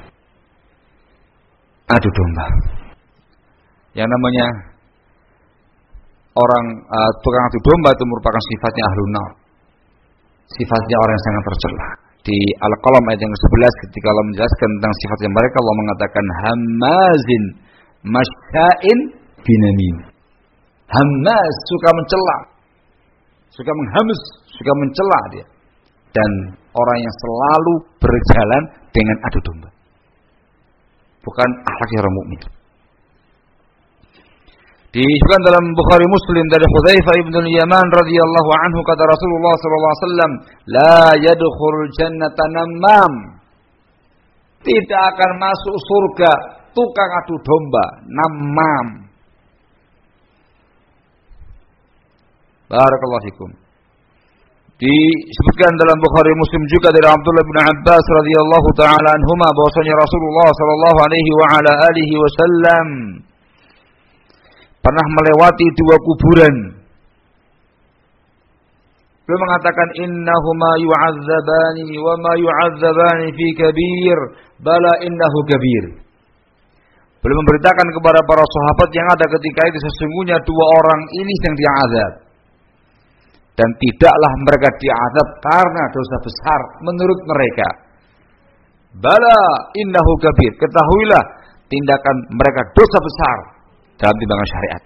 Adu domba. Yang namanya orang uh, tukang adu domba itu merupakan sifatnya ahlun nar. Sifatnya orang yang sangat tercela. Di Al-Qalam ayat yang ke sebelas ketika Allah menjelaskan tentang sifatnya mereka, Allah mengatakan hamazin Masya'in binamim. Hammas, suka mencela, suka menghamus, suka mencela dia. Dan orang yang selalu berjalan dengan adu domba. Bukan akhlak orang mukmin. Disebutkan dalam Bukhari Muslim dari Hudzaifah bin Yaman radhiyallahu anhu, kata Rasulullah sallallahu alaihi wasallam, "La yadkhulul jannata namam." Tidak akan masuk surga tukang adu domba, namam. Barakallahu fikum. Disebutkan dalam Bukhari Muslim juga dari Abdullah bin Abbas radhiyallahu taala anhuma bahwasanya Rasulullah sallallahu alaihi wa ala alihi wasallam pernah melewati dua kuburan. Beliau mengatakan innahuma yu'adzabani wa ma yu'adzabani fi kabir, bala innahu kabir. Beliau memberitakan kepada para sahabat yang ada ketika itu, sesungguhnya dua orang ini yang diazab. Dan tidaklah mereka diazab karena dosa besar menurut mereka. Bala innahu kabir. Ketahuilah tindakan mereka dosa besar dalam timbangan syariat.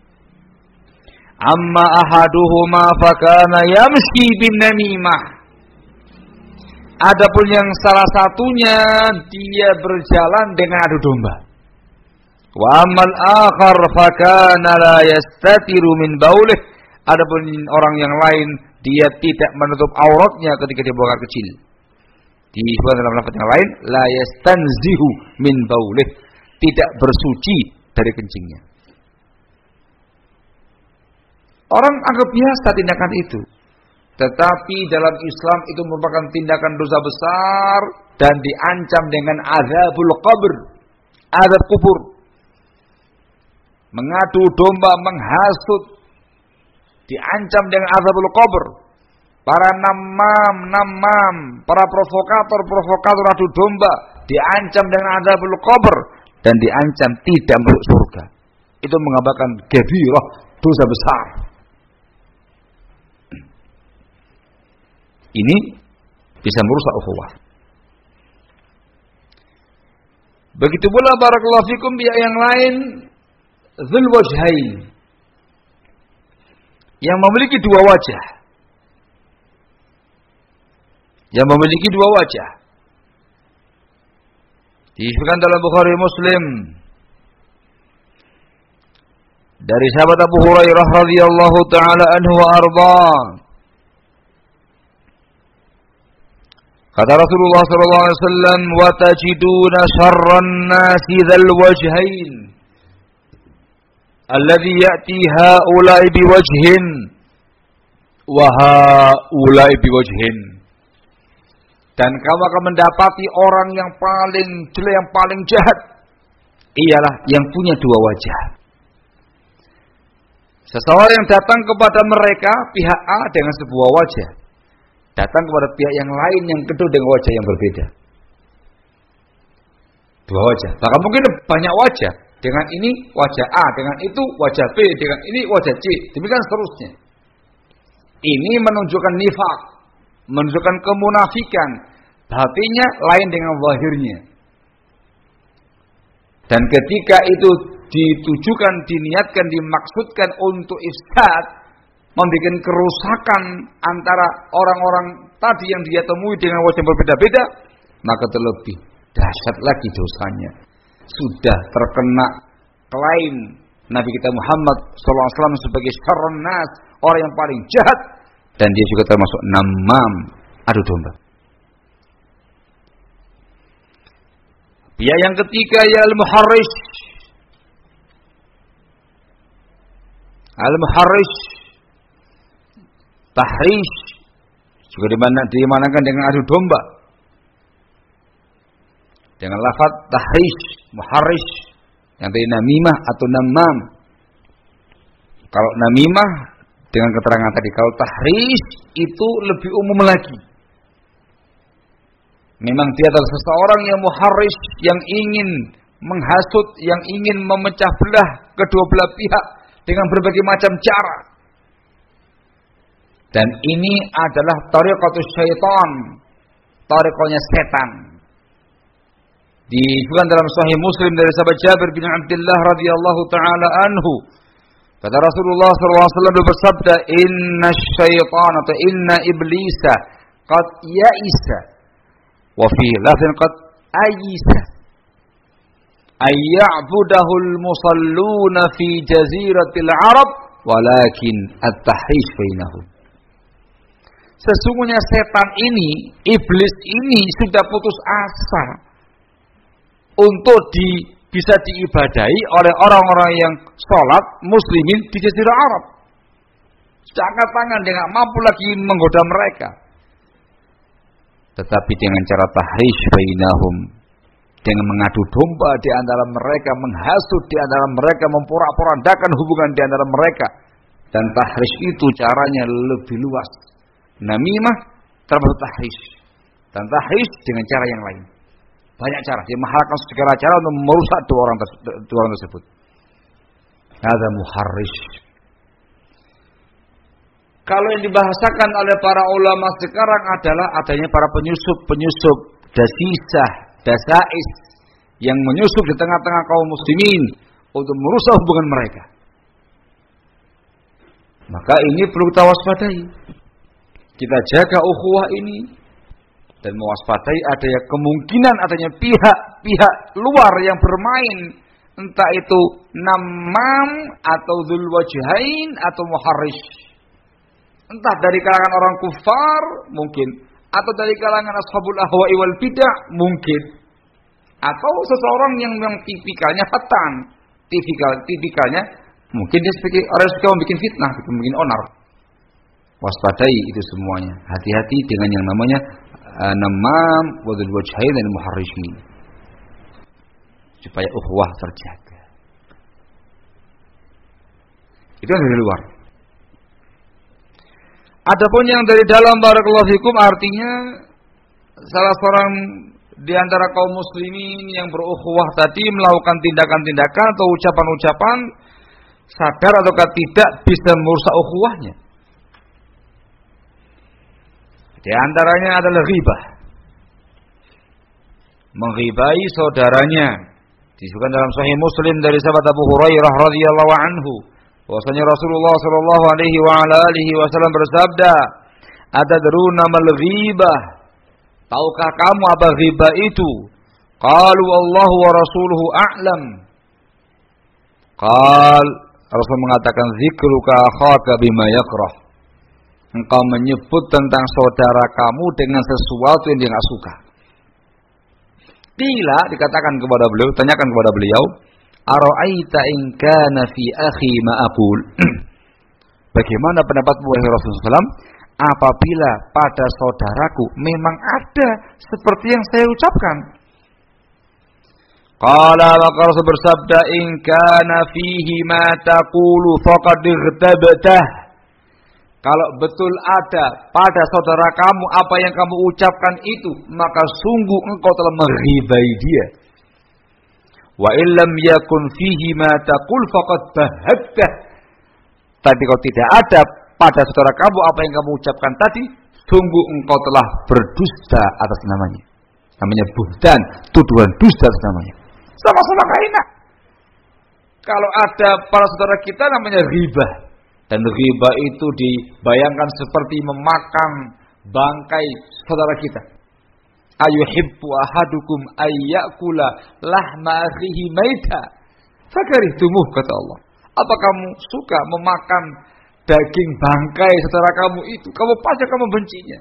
Amma ahaduhuma fakana yamshi bin namimah. Adapun yang salah satunya dia berjalan dengan adu domba. Wa ammal akhar fakana la yastatiru min baulih. Adapun orang yang lain dia tidak menutup auratnya ketika dia buang air kecil. Disebutkan dalam lafaz yang lain, la yastanzihu min baulih, tidak bersuci dari kencingnya. Orang anggap biasa tindakan itu. Tetapi dalam Islam itu merupakan tindakan dosa besar dan diancam dengan azabul qabr, azab kubur. Mengadu domba, menghasut, diancam dengan azabul qabr. Para namam, namam, para provokator-provokator adu domba diancam dengan azabul qabr dan diancam tidak masuk surga. Itu mengabarkan kabirah, dosa besar. Ini bisa merusak ukhuwah. Begitu pula barakallahu fikum pihak yang lain, dzul wajhain, yang memiliki dua wajah. Yang memiliki dua wajah. Disebutkan dalam Bukhari Muslim dari sahabat Abu Hurairah radhiyallahu taala anhu wa arda. Kata Rasulullah sallallahu alaihi wasallam, "Wa tajiduna syarran nasi dzal wajhain alladhi ya'ti haula'i biwajhin wa haula'i biwajhin." Dan kamu akan mendapati orang yang paling jelek, yang paling jahat ialah yang punya dua wajah. Seseorang yang datang kepada mereka pihak A dengan sebuah wajah, datang kepada pihak yang lain yang kedua dengan wajah yang berbeda. Dua wajah. Bahkan mungkin banyak wajah. Dengan ini wajah A, dengan itu wajah B, dengan ini wajah C. Demikian seterusnya. Ini menunjukkan nifak, menunjukkan kemunafikan. Batinnya lain dengan zahirnya. Dan ketika itu ditujukan, diniatkan, dimaksudkan untuk ifsad, membuat kerusakan antara orang-orang tadi yang dia temui dengan wajah berbeda-beda, maka terlebih dahsyat lagi dosanya. Sudah terkena klaim Nabi kita Muhammad sallallahu alaihi wasallam sebagai syarrun nas, orang yang paling jahat, dan dia juga termasuk namam, adu domba. Pihak yang ketiga ya al-muharrish. Al-muharrish, tahrish, juga dimana dimanakan dengan adu domba. Dengan lafaz tahrish, muharrish, yang tadi namimah atau namam. Kalau namimah dengan keterangan tadi, kalau tahrish itu lebih umum lagi. Memang dia adalah seseorang yang muharrish, yang ingin menghasut, yang ingin memecah belah kedua belah pihak dengan berbagai macam cara. Dan ini adalah tariqatus syaitan, tariqahnya setan. Disebutkan dalam Sahih Muslim dari sahabat Jabir bin Abdullah radhiyallahu taala anhu, kata Rasulullah sallallahu alaihi wasallam bersabda, "Inna syaitan atau inna iblisa qad ya'isa wa fi lafzin qad ayisa ayya'budahul musalluna fi jaziratil Arab walakin at-tahrish bainahum." Sesungguhnya setan ini, iblis ini sudah putus asa untuk di, bisa diibadahi oleh orang-orang yang sholat muslimin di Jazirah Arab. Sudah angkat tangan, dia nggak mampu lagi menggoda mereka. Tetapi dengan cara tahrish bainahum, dengan mengadu domba di antara mereka, menghasut di antara mereka, memporak-porandakan hubungan di antara mereka. Dan tahrish itu caranya lebih luas. Namimah termasuk tahrish. Dan tahrish dengan cara yang lain. Banyak cara, dia menghalalkan segala cara untuk merusak dua orang, dua orang tersebut. Ada muharrish. Kalau yang dibahasakan oleh para ulama sekarang adalah adanya para penyusup-penyusup, dasisah, dasais yang menyusup di tengah-tengah kaum muslimin untuk merusak hubungan mereka. Maka ini perlu kita waspadai. Kita jaga ukhuwah ini dan mewaspadai adanya kemungkinan adanya pihak-pihak luar yang bermain, entah itu namam atau dzul wajhain atau muharrish. Entah dari kalangan orang kufar mungkin, atau dari kalangan ashabul ahwa'i wal bidah mungkin, atau seseorang yang yang tipikalnya fatan, tipikal tipikalnya mungkin dia sebagai orang yang suka membuat fitnah, membuat onar. Waspadai itu semuanya. Hati-hati dengan yang namanya uh, namam, wadul wajhain dan muharrishin, supaya ukhuwah terjaga. Itu yang dari luar. Adapun yang dari dalam, barakallahu fikum, artinya salah seorang di antara kaum muslimin yang berukhuwah tadi melakukan tindakan-tindakan atau ucapan-ucapan sadar ataukah tidak bisa merusak ukhuwahnya. Di antaranya adalah ghibah. Menghibai saudaranya. Disebutkan dalam Sahih Muslim dari sahabat Abu Hurairah radhiyallahu anhu, bahwasanya Rasulullah sallallahu alaihi wa ala alihi wasallam bersabda, "Atadruna mal ghibah?" Tahukah kamu apa ghibah itu? Qalu Allahu wa rasuluhu a'lam. Qal, Rasul mengatakan, "Zikruka akhaka bima yakrah." Engkau menyebut tentang saudara kamu dengan sesuatu yang dia tidak suka. Qila, dikatakan kepada beliau, tanyakan kepada beliau, "Ara'aita in kana fi akhi ma aqul?" Bagaimana pendapatmu wahai Rasulullah sallallahu alaihi wasallam apabila pada saudaraku memang ada seperti yang saya ucapkan? Qala, maka Rasul bersabda, "In kana fihi ma taqulu faqad irtabtah." Kalau betul ada pada saudara kamu apa yang kamu ucapkan itu, maka sungguh engkau telah menghibai dia. Wa illam yakun fihi ma taqul faqad bahattah. Tapi kalau tidak ada pada saudara kamu apa yang kamu ucapkan tadi, sungguh engkau telah berdusta atas namanya. Namanya buhtan, tuduhan dusta atas namanya. Sama-sama gak enak. Kalau ada para saudara kita namanya ghibah. Dan ghibah itu dibayangkan seperti memakan bangkai saudara kita. Ayuhibbu ahadukum ayyakula lahma akhihi maita fakarihtumuh, kata Allah. Apa kamu suka memakan daging bangkai saudara kamu itu? Kamu pasti kamu bencinya.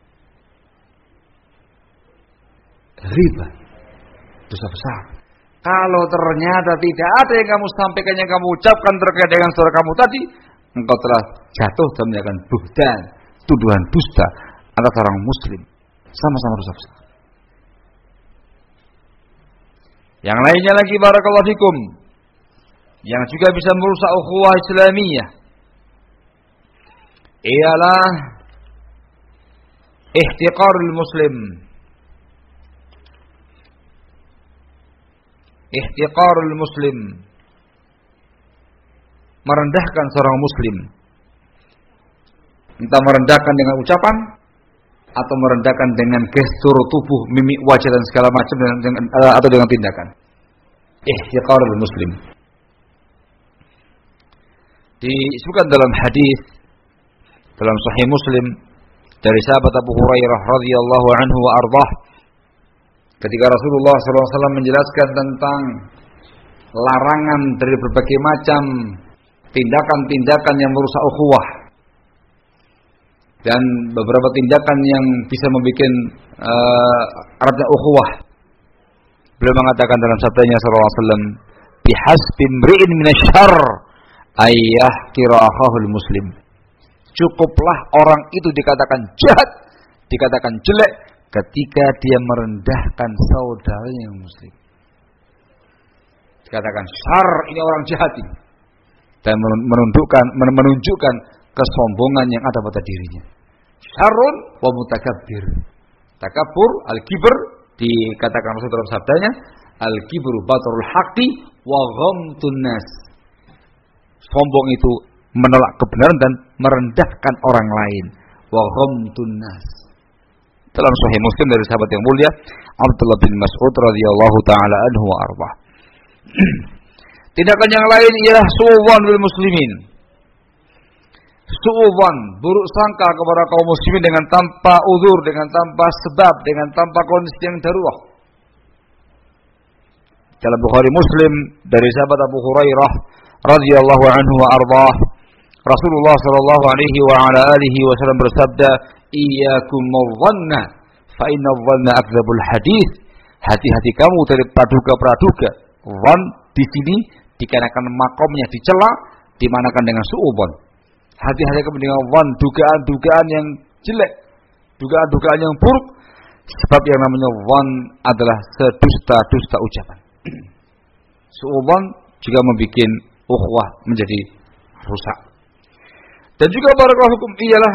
Ghibah, dosa besar. Kalau ternyata tidak ada yang kamu sampaikan, yang kamu ucapkan terkait dengan saudara kamu tadi, engkau telah jatuh dalam menjalankan buhtan, tuduhan dusta atas orang muslim. Sama-sama dosa besar. Yang lainnya lagi, barakallahu fikum, yang juga bisa merusak ukhuwah Islamiyah, ialah ihtiqarul muslim. Ihtiqarul muslim, merendahkan seorang muslim. Entah merendahkan dengan ucapan atau merendahkan dengan gestur tubuh, mimik wajah dan segala macam dengan, dengan uh, atau dengan tindakan. Ihtiqarul muslim. Disebutkan dalam hadis dalam Sahih Muslim dari sahabat Abu Hurairah radhiyallahu anhu wa ardhah, ketika Rasulullah sallallahu alaihi wasallam menjelaskan tentang larangan dari berbagai macam tindakan-tindakan yang merusak ukhuwah dan beberapa tindakan yang bisa membuat uh, eratnya ukhuwah. Beliau mengatakan dalam sabdanya sallallahu alaihi wasallam, "Bihasbi imri'in minasyarr ayyah kira akhahul muslim." Cukuplah orang itu dikatakan jahat, dikatakan jelek ketika dia merendahkan saudaranya yang muslim. Dikatakan syar, ini orang jahat ini, dan menunjukkan menunjukkan kesombongan yang ada pada dirinya. Syarrun wa mutakabbir. Takabbur, al-kibr, dikatakan Rasul dalam sabdanya, al-kibru batarul haqqi wa ghamtun nas. Sombong itu menolak kebenaran dan merendahkan orang lain. Wa ghamtun nas. Dalam Sahih Muslim dari sahabat yang mulia Abdullah bin Mas'ud radhiyallahu taala anhu wa arbah. Tindakan yang lain ialah su'udzan bil muslimin. Su'udzan, buruk sangka kepada kaum muslimin dengan tanpa uzur, dengan tanpa sebab, dengan tanpa kondisi yang darurat. Dalam Bukhari Muslim dari sahabat Abu Hurairah radhiyallahu anhu wa ardhah, Rasulullah sallallahu alaihi wa ala alihi wasallam bersabda, "Iyyakum wadh-dhanna, fa inna adh-dhanna akdzabul hadits." Hati-hati kamu dari praduga-praduga. Dhann di sini dikarenakan makomnya dicela, dimanakan dengan su'udzan. Hati-hati kamu dengan dhann, dugaan-dugaan yang jelek, dugaan-dugaan yang buruk, sebab yang namanya dhann adalah sedusta-dusta ucapan. Su'udzan juga membuat ukhuwah menjadi rusak. Dan juga barakallahu fikum ialah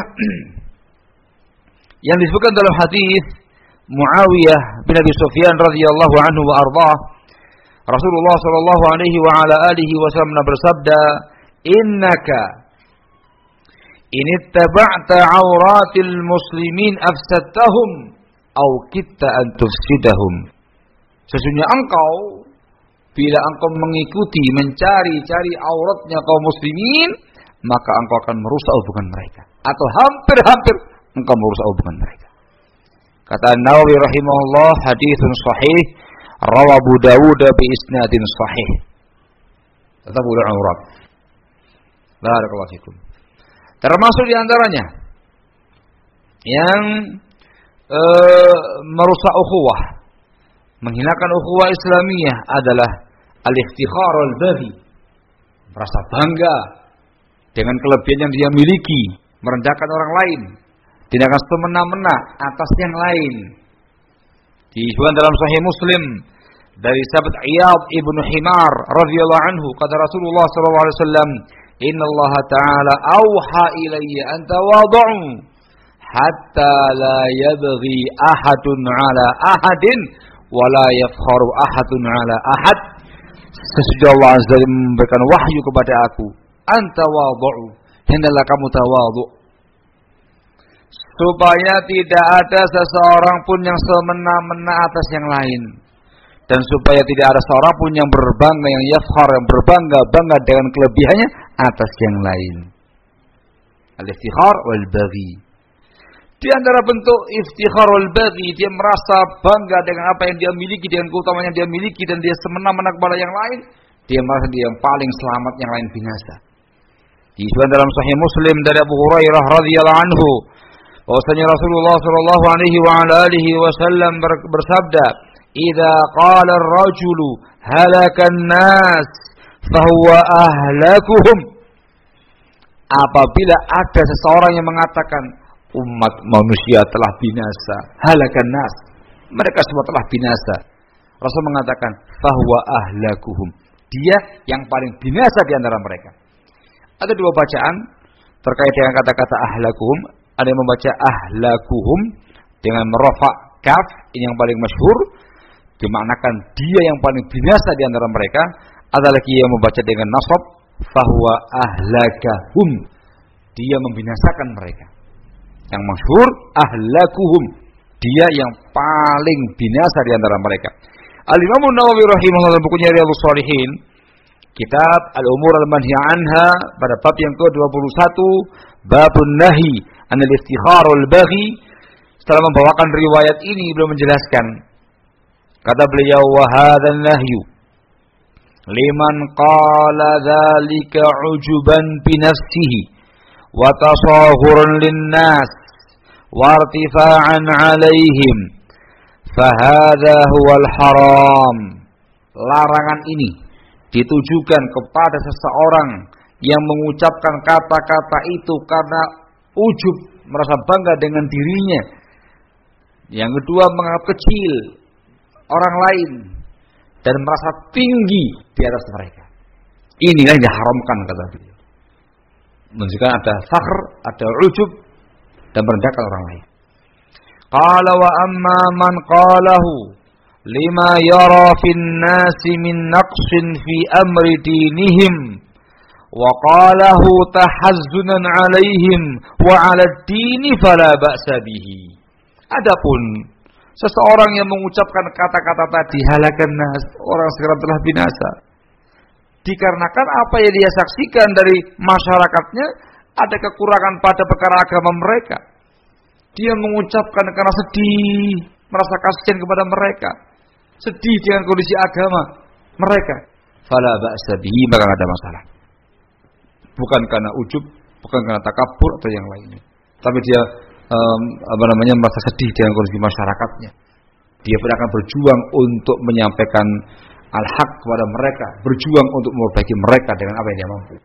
yang disebutkan dalam hadis Muawiyah bin Abi Sufyan radhiyallahu anhu wa ardhah, Rasulullah sallallahu alaihi wa ala alihi wasallam bersabda, "Innaka in ittaba'ta 'auratil muslimin afsadtahum aw kitta an tufsidahum." Sesungguhnya engkau bila engkau mengikuti mencari-cari auratnya kaum muslimin, maka engkau akan merusak hubungan mereka, atau hampir-hampir engkau merusak hubungan mereka. Kata Nawawi rahimahullah, haditsun sahih rawa Abu Dawud bi isnadin sahih. Tatabul aurat. Barakallahu fikum. Termasuk di antaranya yang e, merusak ukhuwah, menghinakan ukhuwah Islamiyah adalah al-iftikhar al-baghi, merasa bangga dengan kelebihan yang dia miliki, merendahkan orang lain, tindakan semena-mena atas yang lain. Disebutkan dalam Sahih Muslim dari sahabat Iyad ibnu Himar radhiyallahu anhu, kata Rasulullah sallallahu alaihi wasallam, "Inna Allah Ta'ala auha ilayya an tawadhu hatta la yabghi ahadun ala ahadin wa la yafkharu ahadun ala ahad." Sesungguhnya Allah Azza wa Jalla memberikan wahyu kepada aku, antawadhu, hendaklah kamu tawadhu, supaya tidak ada seseorang pun yang semena-mena atas yang lain, dan supaya tidak ada seorang pun yang berbangga, yang yafkhar, yang berbangga-bangga dengan kelebihannya atas yang lain. Al-iftikhar wal baghi. Di antara bentuk iftikhar wal baghi, dia merasa bangga dengan apa yang dia miliki, dengan keutamaan yang dia miliki, dan dia semena-mena kepada yang lain, dia merasa dia yang paling selamat, yang lain binasa. Disebutkan dalam Sahih Muslim dari Abu Hurairah radhiyallahu anhu, bahwasanya Rasulullah sallallahu alaihi wa ala alihi wasallam bersabda, "Idza qala ar-rajulu halakan nas fa huwa ahlakuhum." Apabila ada seseorang yang mengatakan umat manusia telah binasa, halakan nas, mereka semua telah binasa, Rasul mengatakan fa huwa ahlakuhum, dia yang paling binasa di antara mereka. Ada dua bacaan terkait dengan kata-kata ahlakuhum. Ada yang membaca ahlakuhum dengan merafa kaf, ini yang paling masyhur, dimaknakan dia yang paling binasa di antara mereka. Ada lagi yang membaca dengan nasab, fahuwa ahlakahum, dia membinasakan mereka. Yang masyhur ahlakuhum, dia yang paling binasa di antara mereka. Al-Imam An-Nawawi rahimahullah dalam bukunya Riyadhus Shalihin, kitab Al-Umur Al-Manhiya Anha, pada bab yang ke dua puluh satu, babun nahi anil iftikhar wal baghi, setelah membawakan riwayat ini beliau menjelaskan, kata beliau, wa hadzal nahyu liman qala dzalika ujuban bi nafsihi wa tasaghuran lin-nas wa irtifa'an 'alaihim fa hadza huwal haram. Larangan ini ditujukan kepada seseorang yang mengucapkan kata-kata itu karena ujub, merasa bangga dengan dirinya. Yang kedua, menganggap kecil orang lain dan merasa tinggi di atas mereka. Inilah yang diharamkan, kata beliau. Menunjukkan ada fakhr, ada ujub, dan merendahkan orang lain. Qala wa amma man qalahu lima yara fin nasi min naqsin fi amri dinihim wa qalahu tahazzunan alaihim wa ala dini fala ba'sa bihi. Adapun seseorang yang mengucapkan kata-kata tadi, halakan nas, orang sekarang telah binasa, dikarenakan apa yang dia saksikan dari masyarakatnya ada kekurangan pada perkara agama mereka. Dia mengucapkan karena sedih, merasa kasihan kepada mereka, sedih dengan kondisi agama mereka. Fala ba'sa bihi, maka tidak ada masalah. Bukan karena ujub, bukan karena takabur atau yang lainnya, tapi dia um, apa namanya merasa sedih dengan kondisi masyarakatnya. Dia pun akan berjuang untuk menyampaikan al-haq kepada mereka, berjuang untuk memperbaiki mereka dengan apa yang dia mampu.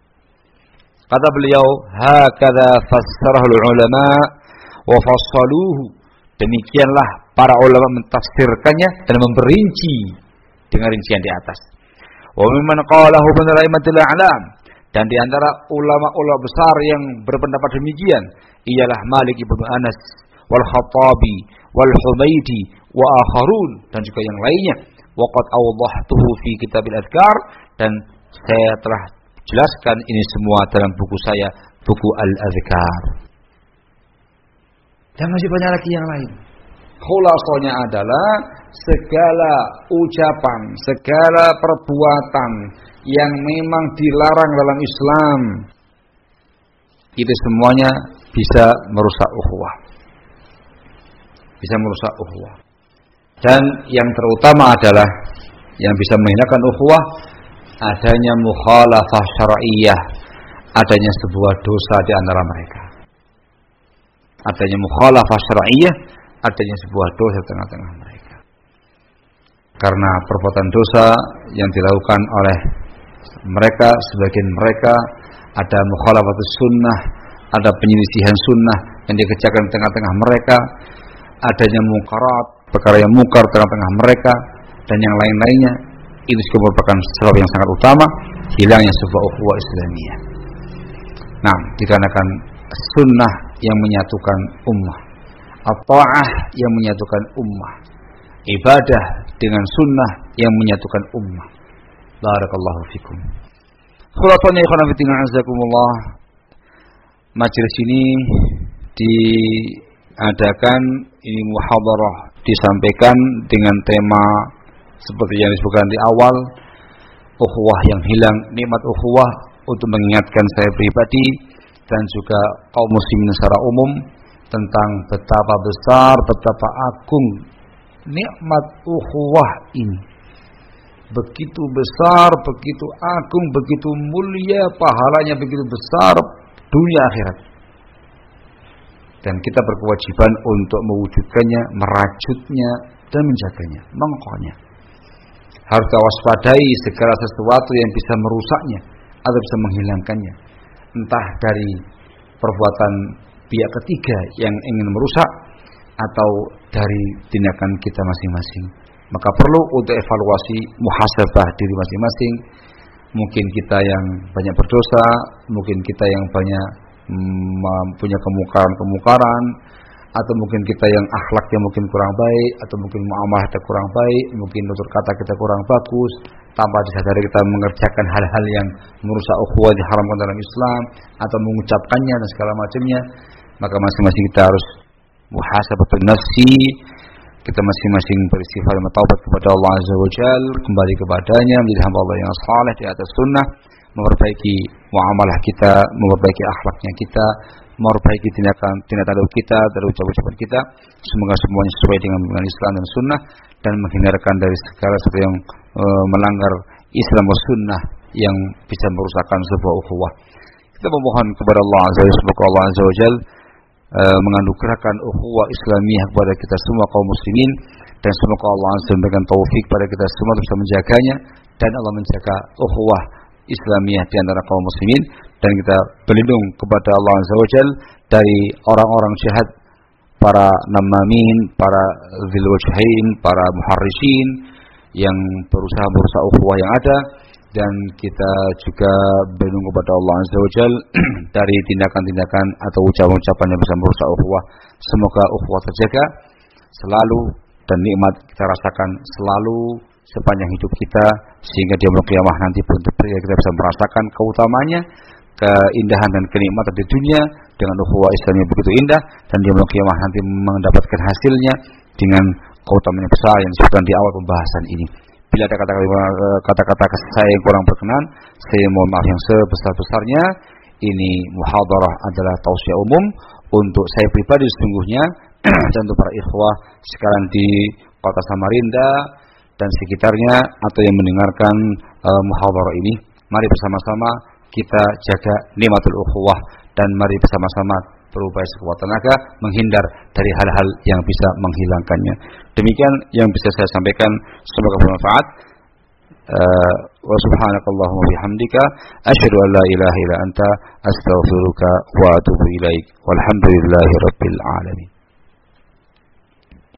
Kata beliau, hakadha fassarahul ulama wa fassaluhu. Demikianlah para ulama mentafsirkannya dan memperinci dengan rincian di atas. Wa mimman qalahu min al-a'immatil a'lam, dan di antara ulama-ulama besar yang berpendapat demikian ialah Malik ibn Anas wal Khattabi wal Humaidi wa akharun, dan juga yang lainnya. Wa qad awdahtuhu fi kitabil adhkar, dan saya telah jelaskan ini semua dalam buku saya, buku Al-Adhkar. Dan masih banyak lagi yang lain. Khulasanya adalah segala ucapan, segala perbuatan yang memang dilarang dalam Islam, itu semuanya bisa merusak ukhuwah. Bisa merusak ukhuwah. Dan yang terutama adalah yang bisa menghinakan ukhuwah, adanya mukhalafah syar'iyyah, adanya sebuah dosa di antara mereka. Adanya mukhalafah syar'iyyah, adanya sebuah dosa di tengah-tengah mereka. Karena perbuatan dosa yang dilakukan oleh mereka, sebagian mereka ada mukhalafatus sunnah, ada penyelisihan sunnah yang dikerjakan di tengah-tengah mereka, adanya munkarat, perkara yang mungkar di tengah-tengah mereka, dan yang lain-lainnya. Itu juga merupakan sebab yang sangat utama hilangnya sebuah ukhuwah Islamiyah. Nah, dikarenakan sunnah yang menyatukan ummah, at-ta'ah yang menyatukan ummah, ibadah dengan sunnah yang menyatukan ummah. Barakallahu fikum. Khulafatnya ikhwan fillah azakumullah. Majelis ini diadakan, ini muhadarah disampaikan dengan tema seperti yang disebutkan di awal, ukhuwah yang hilang, nikmat ukhuwah, untuk mengingatkan saya pribadi dan juga kaum muslimin secara umum tentang betapa besar, betapa agung nikmat ukhuwah ini. Begitu besar, begitu agung, begitu mulia, pahalanya begitu besar, dunia akhirat. Dan kita berkewajiban untuk mewujudkannya, merajutnya, dan menjaganya, mengokohnya. Harus waspadai segala sesuatu yang bisa merusaknya atau bisa menghilangkannya, entah dari perbuatan pihak ketiga yang ingin merusak atau dari tindakan kita masing-masing. Maka perlu untuk evaluasi, muhasabah diri masing-masing. Mungkin kita yang banyak berdosa, mungkin kita yang banyak mempunyai kemungkaran-kemungkaran, atau mungkin kita yang akhlaknya mungkin kurang baik, atau mungkin muamalah kita kurang baik, mungkin tutur kata kita kurang bagus, tanpa disadari kita mengerjakan hal-hal yang merusak ukhuwah diharamkan dalam Islam, atau mengucapkannya dan segala macamnya. Maka masing-masing kita harus muhasabatun nafsi, kita masing-masing beristighfar dan taubat kepada Allah Azza wa Jalla, kembali kepadanya menjadi hamba Allah yang saleh di atas sunnah, memperbaiki muamalah kita, memperbaiki akhlaknya kita, memperbaiki tindakan tindakan kita, dan ucapan-ucapan kita. Semoga semuanya sesuai dengan bimbingan Islam dan sunnah, dan menghindarkan dari segala sesuatu yang e, melanggar Islam dan sunnah yang bisa merusakkan sebuah ukhuwah. Kita memohon kepada Allah Azza wa Jalla, semoga Allah Azza wa Jalla e, menganugerahkan ukhuwah Islamiyah kepada kita semua kaum muslimin, dan semoga Allah Azza wa Jalla memberikan taufik kepada kita semua untuk bisa menjaganya, dan Allah menjaga ukhuwah Islamiyah di antara kaum muslimin, dan kita berlindung kepada Allah Azza wa Jalla dari orang-orang jahat, para namamin, para dzil wajhain, para muharrisin yang berusaha merusak ukhuwah yang ada, dan kita juga berlindung kepada Allah Azza wa Jalla dari tindakan-tindakan atau ucapan-ucapan yang bisa merusak ukhuwah. Semoga ukhuwah terjaga selalu dan nikmat kita rasakan selalu sepanjang hidup kita, sehingga di yaumul qiyamah nanti pun kita bisa merasakan keutamanya, keindahan dan kenikmatan di dunia dengan ukhuwah Islam yang begitu indah, dan di yaumul qiyamah nanti mendapatkan hasilnya dengan keutamaan yang besar yang disebutkan di awal pembahasan ini. Bila ada kata-kata saya yang kurang berkenan, saya mohon maaf yang sebesar-besarnya. Ini muhadarah adalah tausiah umum untuk saya pribadi sesungguhnya dan untuk para ikhwah sekarang di kota Samarinda dan sekitarnya atau yang mendengarkan uh, muhadarah ini. Mari bersama-sama kita jaga nikmatul ukhuwah, dan mari bersama-sama berupaya sekuat tenaga menghindar dari hal-hal yang bisa menghilangkannya. Demikian yang bisa saya sampaikan, semoga bermanfaat. Uh, wa subhanakallahumma bihamdika asyhadu an la ilaha illa anta astaghfiruka wa atubu ilaik. Walhamdulillahirabbil alamin.